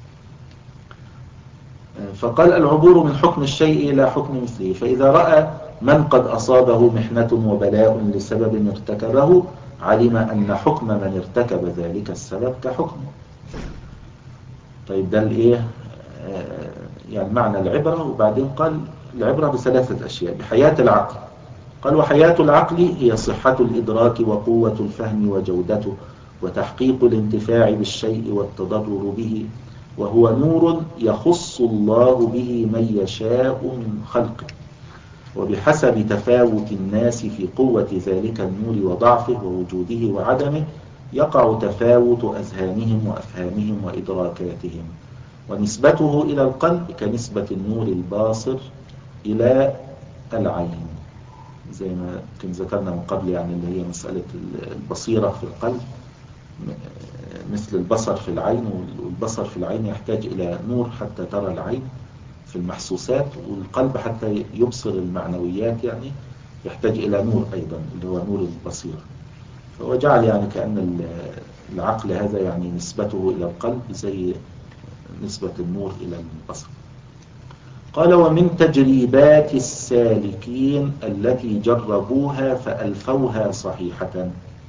فقال العبور من حكم الشيء إلى حكم مثله، فإذا رأى من قد أصابه محنة وبلاء لسبب ارتكبه علم أن حكم من ارتكب ذلك السبب كحكمه. طيب ده الإيه يعني معنى العبرة. وبعدين قال العبرة بثلاثة أشياء: بحياة العقل، قال وحياة العقل هي صحة الإدراك وقوة الفهم وجودته وتحقيق الانتفاع بالشيء والتضرر به، وهو نور يخص الله به من يشاء من خلقه، وبحسب تفاوت الناس في قوة ذلك النور وضعفه ووجوده وعدمه يقع تفاوت أذهانهم وأفهامهم وإدراكاتهم، ونسبته إلى القلب كنسبة النور الباصر إلى العين، زي ما كنت ذكرنا من قبل، يعني اللي هي مسألة البصيرة في القلب مثل البصر في العين، والبصر في العين يحتاج إلى نور حتى ترى العين في المحسوسات، والقلب حتى يبصر المعنويات يعني يحتاج إلى نور أيضا اللي هو نور البصيرة. فهو جعل يعني كأن العقل هذا يعني نسبته إلى القلب زي نسبة النور إلى البصر. قال ومن تجريبات السالكين التي جربوها فألفوها صحيحة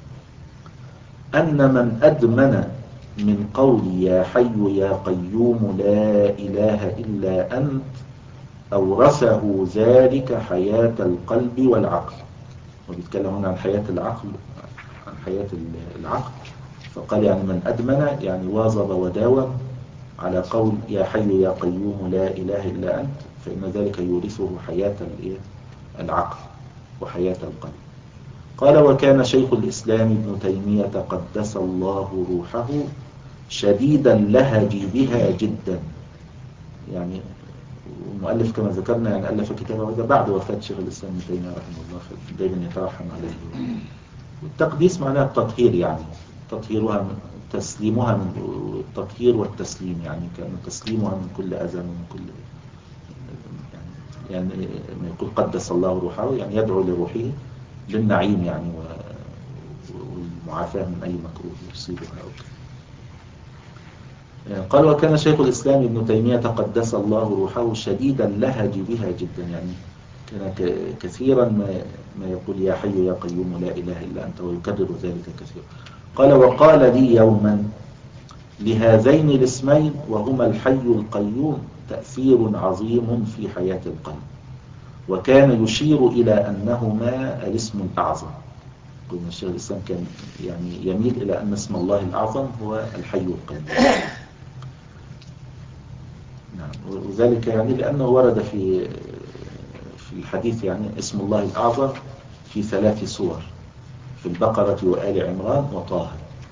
أن من أدمن من قول يا حي يا قيوم لا إله إلا أنت أورثه ذلك حياة القلب والعقل. وبيتكلم هنا عن حياة العقل، عن حياة العقل. فقال يعني من أدمن يعني واظب وداوم على قول يا حي يا قيوم لا إله إلا أنت، فإن ذلك يورثه حياة العقل وحياة القلب. قال وكان شيخ الإسلام ابن تيمية قدس الله روحه شديد اللهج بها جدا، يعني المؤلف كما ذكرنا يعني ألف كتابه هذا بعد وفاة شيخ الإسلام ابن تيمية رحمه الله، فدائما يترحم عليه. والتقديس معناه التطهير، يعني تطهيرها من تسليمها من التطهير والتسليم، يعني كأنه تسليمها من كل أذى ومن كل يعني, يعني ما يقول قدس الله روحه يعني يدعو لروحه للنعيم يعني والمعافاة من أي مكروه يصيبها. قال وكان شيخ الإسلام ابن تيمية قدس الله روحه شديد اللهج بها جدا، يعني كان كثيرا ما ما يقول يا حي يا قيوم لا إله إلا أنت ويكرر ذلك كثيرا. قال وقال لي يوما لهذين الاسمين وهما الحي القيوم تأثير عظيم في حياة القلب، وكان يشير إلى أنهما الاسم الأعظم. قلنا الشيخ الإسلام كان يعني يميل إلى أن اسم الله الأعظم هو الحي القيوم. نعم، وذلك يعني لأنه ورد في في الحديث يعني اسم الله الأعظم في ثلاث سور، في البقرة وآل عمران وطه،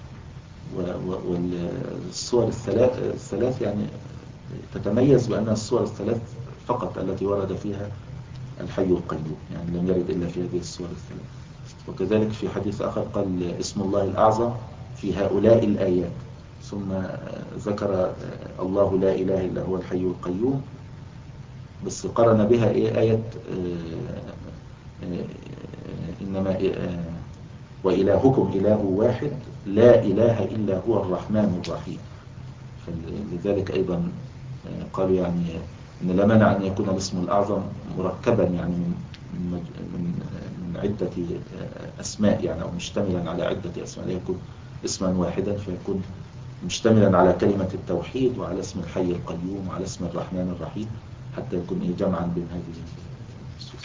والسور الثلاث الثلاث يعني تتميز بأنها السور الثلاث فقط التي ورد فيها الحي القيوم، يعني لم يرد إلا في هذه السور الثلاث. وكذلك في حديث آخر قال اسم الله الأعظم في هؤلاء الآيات، ثم ذكر الله لا إله إلا هو الحي القيوم، بس قرن بها إيه آية إنما وإلهكم إله واحد لا إله إلا هو الرحمن الرحيم. فلذلك أيضا قالوا يعني إن لا مانع أن يكون الاسم الأعظم مركبا يعني من من من عدة أسماء يعني، أو مشتملا على عدة أسماء، لا يكون اسما واحدا، فيكون مشتملا على كلمة التوحيد وعلى اسم الحي القيوم وعلى اسم الرحمن الرحيم، حتى يكون إيه جمعا بين هذه النصوص.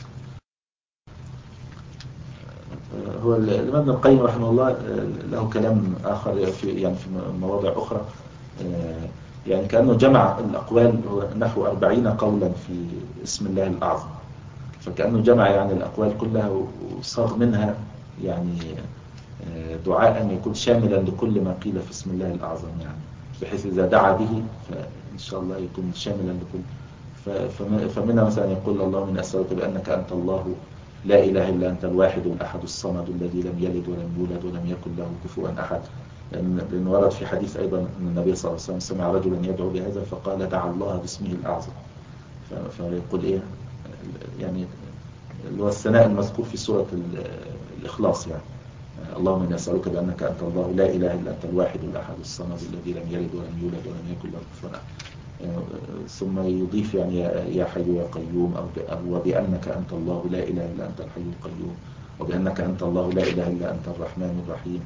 هو الإمام ابن القيم رحمه الله له كلام آخر في يعني في مواضع أخرى، يعني كأنه جمع الأقوال نحو أربعين قولا في اسم الله الأعظم، فكأنه جمع يعني الأقوال كلها وصاغ منها يعني دعاء يكون شاملا لكل ما قيل في اسم الله الأعظم، يعني بحيث إذا دعا به فإن شاء الله يكون شاملا لكل. فمنها مثلا يقول اللهم أسألك بأنك أنت الله لا إله إلا أنت الواحد الأحد الصمد الذي لم يلد ولم يولد ولم يكن له كفوا أحد، لأن لأن ورد في حديث أيضا أن النبي صلى الله عليه وسلم سمع رجلا يدعو بهذا فقال دعا الله باسمه الأعظم. فيقول إيه يعني اللي هو الثناء المذكور في سورة الإخلاص يعني اللهم إني أسألك بأنك أنت الله لا إله إلا أنت الواحد الأحد الصمد الذي لم يلد ولم يولد ولم يكن له كفوا أحد. ثم يضيف يعني يا حي يا قيوم أو وبأنك أنت الله لا إله إلا أنت الحي القيوم وبأنك أنت الله لا إله إلا أنت الرحمن الرحيم.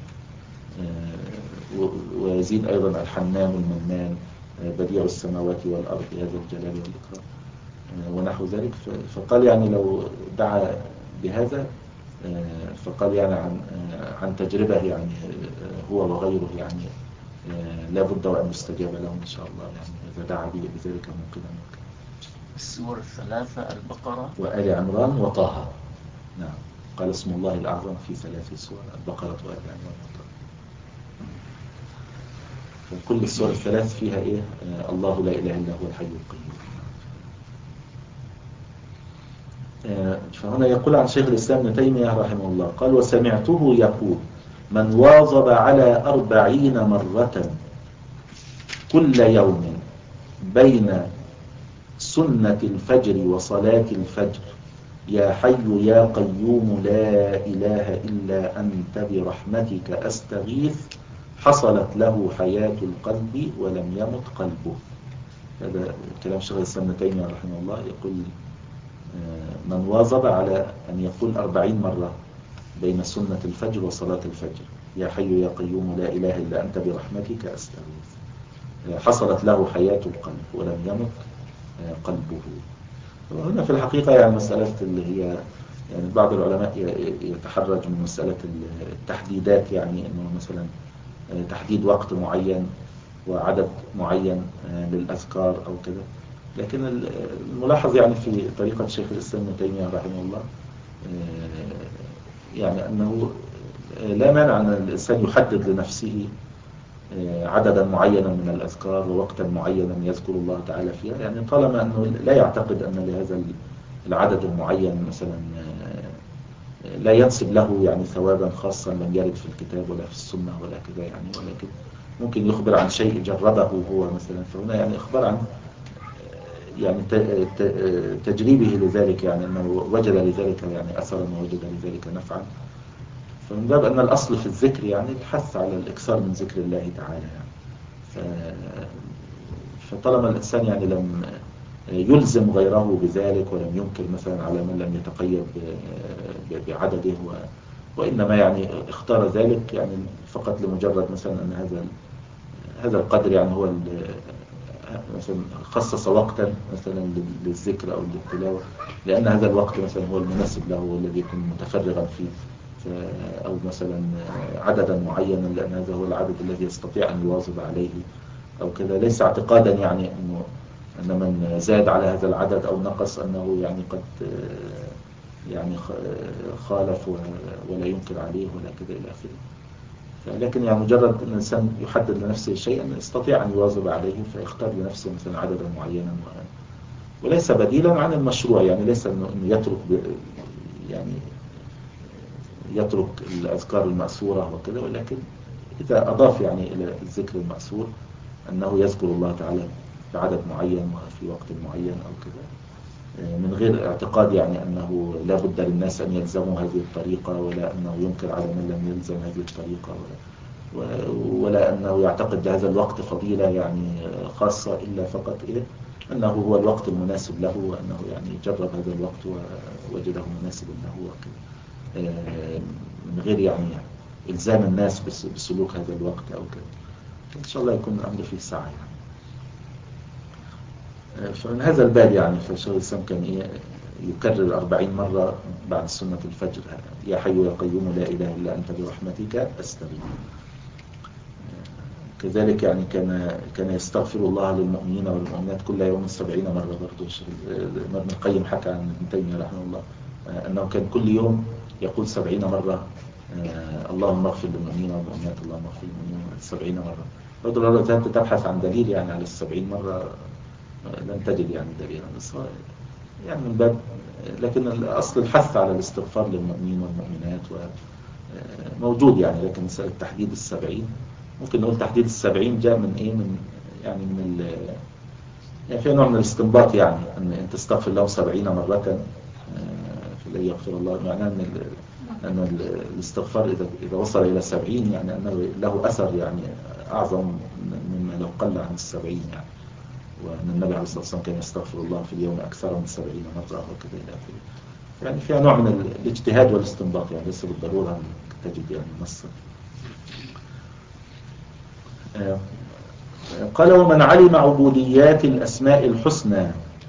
ويزيد أيضا الحنان المنان بديع السماوات والأرض هذا الجلال والإكرام ونحو ذلك. فقال يعني لو دعا بهذا فقال يعني عن عن تجربة يعني هو وغيره يعني لا بد وأن يستجاب له إن شاء الله يعني إذا دعا بذلك موقنا. السور الثلاثة البقرة وآل عمران وطه. نعم قال اسم الله الأعظم في ثلاث سور البقرة وآل عمران وطه. فكل السور الثلاث فيها إيه الله لا إله إلا هو الحي القيوم. فهنا يقول عن شيخ الإسلام ابن تيمية رحمه الله قال وسمعته يقول من واظب على أربعين مرة كل يوم بين سنة الفجر وصلاة الفجر يا حي يا قيوم لا إله إلا أنت برحمتك أستغيث حصلت له حياة القلب ولم يمت قلبه. هذا كلام شيخ الإسلام ابن تيمية رحمه الله. يقول من واظب على أن يقول أربعين مرة بين سنة الفجر وصلاة الفجر يا حي يا قيوم لا إله إلا أنت برحمتك أستغيث حصلت له حياة القلب ولم يمت قلبه. وهنا في الحقيقة يعني مسألة اللي هي يعني بعض العلماء يتحرج من مسألة التحديدات يعني إنه مثلا تحديد وقت معين وعدد معين للأذكار أو كذا. لكن الملاحظ يعني في طريقة شيخ الإسلام ابن تيمية رحمه الله يعني أنه لا مانع أن الإنسان يحدد لنفسه عددا معينا من الأذكار ووقتا معينا يذكر الله تعالى فيها يعني طالما أنه لا يعتقد أن لهذا العدد المعين مثلا لا ينسب له يعني ثوابا خاصا لم يرد في الكتاب ولا في السنة ولا كذا يعني ولكن ممكن يخبر عن شيء جربه هو مثلا. فهنا يعني إخبار عن يعني تجريبه لذلك يعني أنه وجد لذلك يعني أثرا ووجد لذلك نفعا. فمن باب أن الأصل في الذكر يعني الحث على الإكثار من ذكر الله تعالى يعني. فطالما الإنسان يعني لم يلزم غيره بذلك ولم ينكر مثلا على من لم يتقيد بعدده وإنما يعني اختار ذلك يعني فقط لمجرد مثلا أن هذا هذا القدر يعني هو مثلا خصص وقتا مثلا للذكر أو للتلاوة لأن هذا الوقت مثلا هو المناسب له والذي يكون متفرغا فيه أو مثلا عددا معينا لأن هذا هو العدد الذي يستطيع أن يواظب عليه أو كذا. ليس اعتقادا يعني أنه أن من زاد على هذا العدد أو نقص أنه يعني قد يعني خالف ولا ينكر عليه ولا كذا إلى آخره. لكن يعني مجرد أن الإنسان يحدد لنفسه شيئا يستطيع أن يواظب عليه فيختار لنفسه مثلا عددا معينا وليس بديلا عن المشروع يعني ليس أنه يترك يعني يترك الأذكار المأثورة وكذا ولكن إذا أضاف يعني إلى الذكر المأثور أنه يذكر الله تعالى بعدد معين وفي وقت معين أو كذا من غير اعتقاد يعني أنه لا بد للناس أن يلزموا هذه الطريقة ولا أنه ينكر على من لم يلزم هذه الطريقة ولا, ولا أنه يعتقد هذا الوقت فضيلة يعني خاصة إلا فقط إيه أنه هو الوقت المناسب له وأنه يعني جرب هذا الوقت ووجده مناسب له وكذا من غير يعني إلزام الناس بسلوك هذا الوقت أو كذا. إن شاء الله يكون الأمر فيه سعي يعني. فمن هذا الباب يعني فالشيخ الإسلام كان إيه يكرر أربعين مرة بعد سنة الفجر يا حي يا قيوم لا إله إلا أنت برحمتك أستغيث. كذلك يعني كان كان يستغفر الله للمؤمنين والمؤمنات كل يوم سبعين مرة. برضه ابن القيم حكى عن ابن تيمية رحمه الله أنه كان كل يوم يقول سبعين مرة اللهم اغفر للمؤمنين والمؤمنات اللهم اغفر للمؤمنين سبعين مرة. برضه لو ذهبت تبحث عن دليل يعني على السبعين مرة لن تجد يعني دليلا بس يعني من باب لكن الأصل الحث على الاستغفار للمؤمنين والمؤمنات موجود يعني لكن مسألة تحديد السبعين ممكن نقول تحديد السبعين جاء من إيه من يعني من ال يعني في نوع من الاستنباط، يعني أن أنت تستغفر له سبعين مرة فلا يغفر الله، معناه أن أن الاستغفار إذا إذا وصل إلى سبعين يعني أنه له أثر يعني أعظم مما لو قل عن السبعين يعني. وأن النبي عليه الصلاة والسلام كان يستغفر الله في اليوم أكثر من سبعين مرة وكذا إلى آخره. يعني فيها نوع من الاجتهاد والاستنباط، يعني ليس بالضرورة أن تجد يعني نصا. قال ومن علم عبوديات الأسماء الحسنى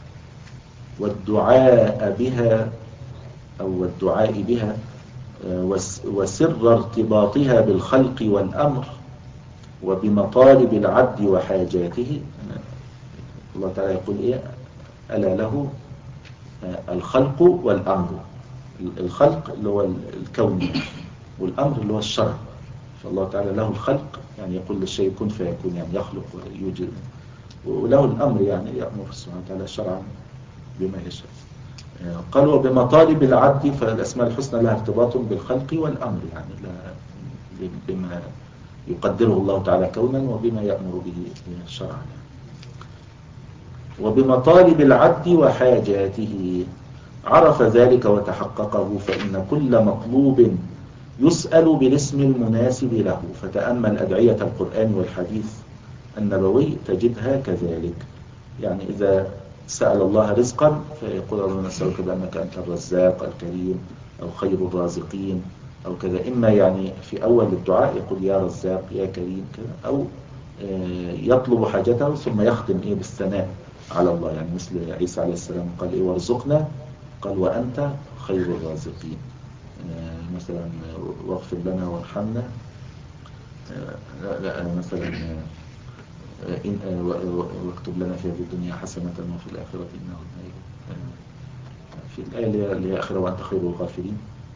والدعاء بها أو الدعاء بها وسر ارتباطها بالخلق والأمر وبمطالب العبد وحاجاته. الله تعالى يقول إيه؟ ألا له الخلق والأمر. الخلق اللي هو الكون، والأمر اللي هو الشرع. فالله تعالى له الخلق يعني يقول للشيء كن فيكون، يعني يخلق ويوجد، وله الأمر يعني يأمر سبحانه وتعالى شرعا بما يشاء. قال وبمطالب العبد، فالأسماء الحسنى لها ارتباط بالخلق والأمر، يعني بما يقدره الله تعالى كونا وبما يأمر به شرعا. وبمطالب العبد وحاجاته عرف ذلك وتحققه، فإن كل مطلوب يسأل بالاسم المناسب له. فتأمل أدعية القرآن والحديث النبوي تجدها كذلك. يعني إذا سأل الله رزقا فيقول اللهم نسألك بأنك أنت الرزاق الكريم أو خير الرازقين أو كذا. إما يعني في أول الدعاء يقول يا رزاق يا كريم كذا، أو يطلب حاجته ثم يختم إيه بالثناء على الله، يعني مثل عيسى عليه السلام قال إيه وارزقنا، قال وأنت خير الرازقين. مثلا واغفر لنا وارحمنا، لا, لا مثلا إن واكتب لنا في هذه الدنيا حسنة وفي الآخرة إنه في الآية اللي هي آخرة وأنت خير الغافرين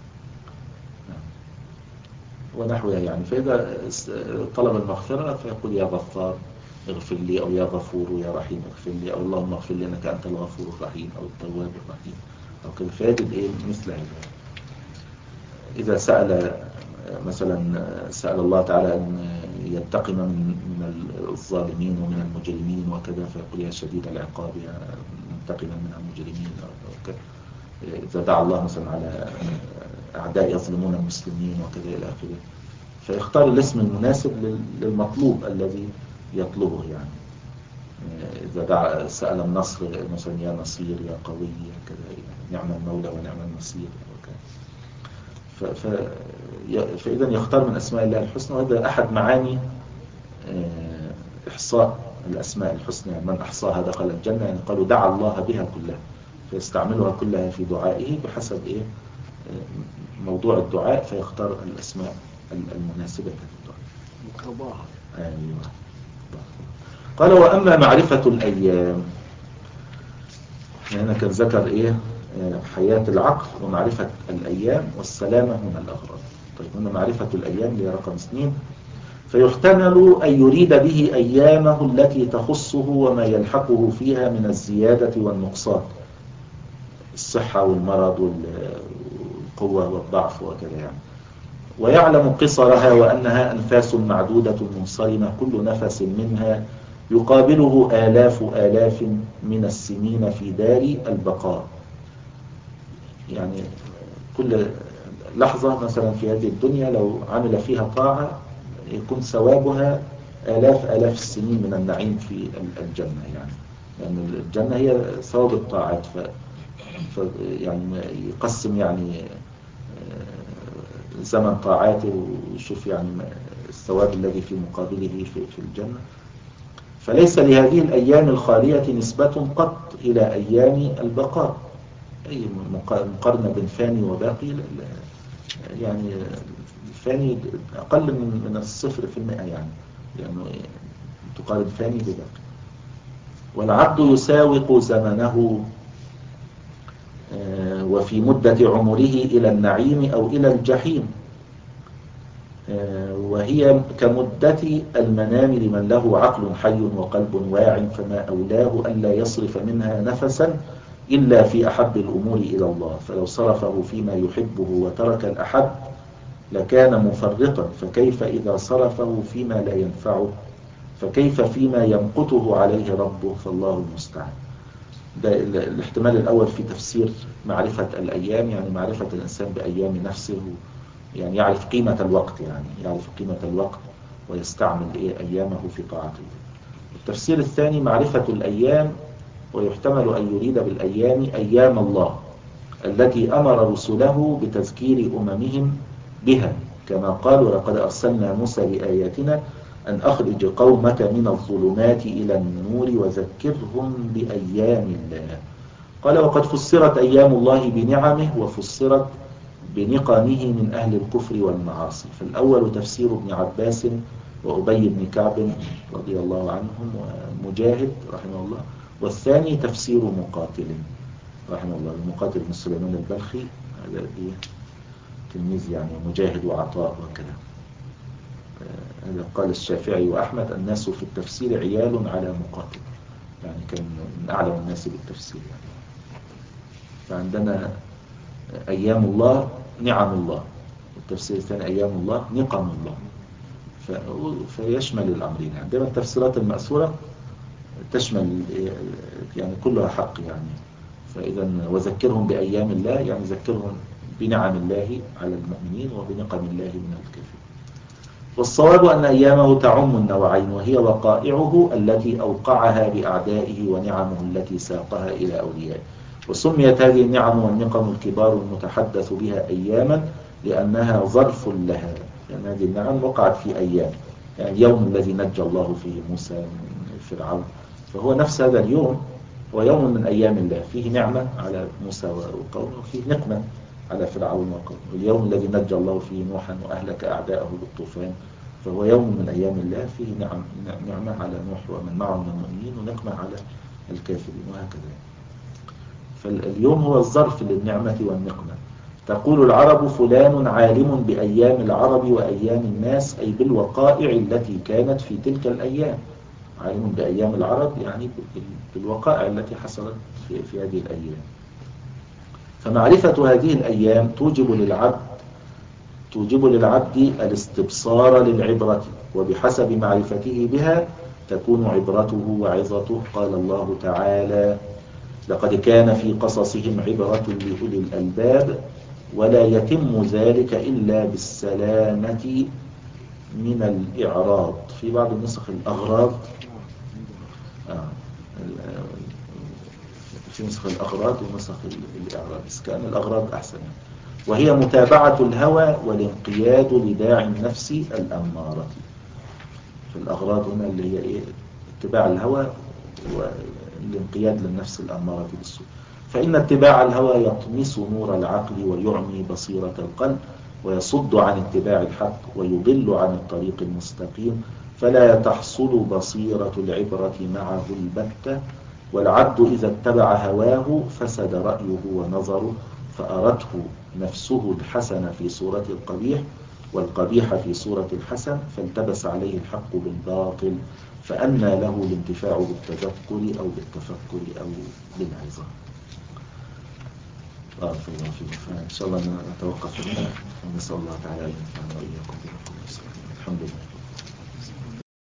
ونحوها. يعني فإذا طلب المغفرة فيقول يا غفار اغفر لي، أو يا غفور يا رحيم اغفر لي، أو اللهم اغفر لي أنك أنت الغفور الرحيم أو التواب الرحيم أو كذا. فيجد إيه مثل هذا. إذا سأل مثلا سأل الله تعالى أن ينتقم من من الظالمين ومن المجرمين وكذا، فيقول يا شديد العقاب يا منتقما من المجرمين وكذا. إذا دعا الله مثلا على أعداء يظلمون المسلمين وكذا إلى آخره، فيختار الاسم المناسب للمطلوب الذي يطلبه. يعني إذا دعا سأل النصر مثلا يا نصير يا قوي كذا، نعم المولى ونعم النصير وكذا. فإذا يختار من أسماء الله الحسنى، وهذا أحد معاني إحصاء الأسماء الحسنى. من أحصاها دخل الجنة، يعني قالوا دعا الله بها كلها فيستعملها كلها في دعائه بحسب إيه موضوع الدعاء، فيختار الأسماء المناسبة للدعاء. أيوة. قال وأما معرفة الأيام، هنا كان ذكر إيه حياة العقل ومعرفة الأيام والسلامة من الأغراض. طيب هنا معرفة الأيام اللي رقم اثنين، فيحتمل أن يريد به أيامه التي تخصه وما يلحقه فيها من الزيادة والنقصان، الصحة والمرض والقوة والضعف وكذا يعني. ويعلم قصرها وأنها أنفاس معدودة منصرمة، كل نفس منها يقابله آلاف آلاف من السنين في دار البقاء. يعني كل لحظة مثلا في هذه الدنيا لو عمل فيها طاعة يكون ثوابها آلاف آلاف السنين من النعيم في الجنة. يعني لأن يعني الجنة هي ثواب الطاعات، ف... ف يعني يقسم يعني زمن طاعاته ويشوف يعني الثواب الذي في مقابله في, في الجنة. فليس لهذه الأيام الخالية نسبة قط إلى أيام البقاء، أي مقارنة بين فاني وباقي يعني الفاني أقل من من الصفر في المئة، يعني لأنه تقارن فاني بباقي. والعبد يساوق زمنه وفي مدة عمره إلى النعيم أو إلى الجحيم، وهي كمدة المنام لمن له عقل حي وقلب واع، فما أولاه ألا يصرف منها نفسا إلا في أحب الأمور إلى الله، فلو صرفه فيما يحبه وترك الأحب لكان مفرطا، فكيف إذا صرفه فيما لا ينفعه، فكيف فيما يمقته عليه ربه، فالله المستعان. ده الاحتمال الأول في تفسير معرفة الأيام، يعني معرفة الإنسان بأيام نفسه، يعني يعرف قيمة الوقت، يعني يعرف قيمة الوقت ويستعمل إيه أيامه في طاعة الله. التفسير الثاني معرفة الأيام، ويحتمل أن يريد بالأيام أيام الله التي أمر رسله بتذكير أممهم بها، كما قال ولقد أرسلنا موسى بآياتنا أن أخرج قومك من الظلمات إلى النور وذكرهم بأيام الله. قال وقد فسرت أيام الله بنعمه وفسرت بنقمه من أهل الكفر والمعاصي. فالأول تفسير ابن عباس وأبي بن كعب رضي الله عنهم ومجاهد رحمه الله، والثاني تفسير مقاتل رحمه الله، المقاتل بن سليمان البلخي، هذا إيه تلميذ يعني مجاهد وعطاء وكذا. هذا قال الشافعي وأحمد الناس في التفسير عيال على مقاتل، يعني كان من أعلم الناس بالتفسير يعني. فعندنا أيام الله نعم الله، والتفسير الثاني أيام الله نقم الله، فيشمل الأمرين. عندما التفسيرات المأثورة تشمل يعني كلها حق يعني. فإذا وذكرهم بأيام الله يعني ذكرهم بنعم الله على المؤمنين وبنقم الله من الكافرين. والصواب أن أيامه تعم النوعين، وهي وقائعه التي أوقعها بأعدائه ونعمه التي ساقها إلى أوليائه. وسميت هذه النعم والنقم الكبار المتحدث بها أياما لأنها ظرف لها، لأن هذه النعم وقعت في أيام، يعني اليوم الذي نجى الله فيه موسى من فرعون، فهو نفس هذا اليوم هو يوم من أيام الله، فيه نعمة على موسى وقومه، وفيه نقمة على فرعون وقومه. اليوم الذي نجى الله فيه نوحا وأهلك أعداءه بالطوفان، فهو يوم من أيام الله فيه نعم نعمة على نوح ومن معه من المؤمنين، ونقمة على الكافرين، وهكذا. فاليوم هو الظرف للنعمة والنقمة. تقول العرب فلان عالم بأيام العرب وأيام الناس، أي بالوقائع التي كانت في تلك الأيام. عالم بأيام العرب يعني بالوقائع التي حصلت في, في هذه الأيام. فمعرفة هذه الأيام توجب للعبد توجب للعبد الاستبصار للعبرة، وبحسب معرفته بها تكون عبرته وعظته. قال الله تعالى لقد كان في قصصهم عبرة لأولي الألباب ولا يتم ذلك إلا بالسلامة من الإعراض. في بعض النسخ الأغراض، آه. في نسخ الأغراض ونسخ الإعراض، بس كان الأغراض أحسن. وهي متابعة الهوى والانقياد لداعي النفس الأمارة. في الأغراض هنا اللي هي إيه؟ اتباع الهوى والانقياد للنفس الأمارة بالسوء. فإن اتباع الهوى يطمس نور العقل ويعمي بصيرة القلب ويصد عن اتباع الحق ويضل عن الطريق المستقيم، فلا تحصل بصيرة العبرة معه البتة. والعبد إذا اتبع هواه فسد رأيه ونظره، فأرته نفسه الحسن في صورة القبيح والقبيح في صورة الحسن، فالتبس عليه الحق بالباطل، فأنى له الانتفاع بالتذكر أو بالتفكر أو بالعظة. بارك الله فيكم. فإن شاء الله نتوقف هنا ونسأل الله تعالى أن ينفعنا وإياكم بكم. الحمد لله.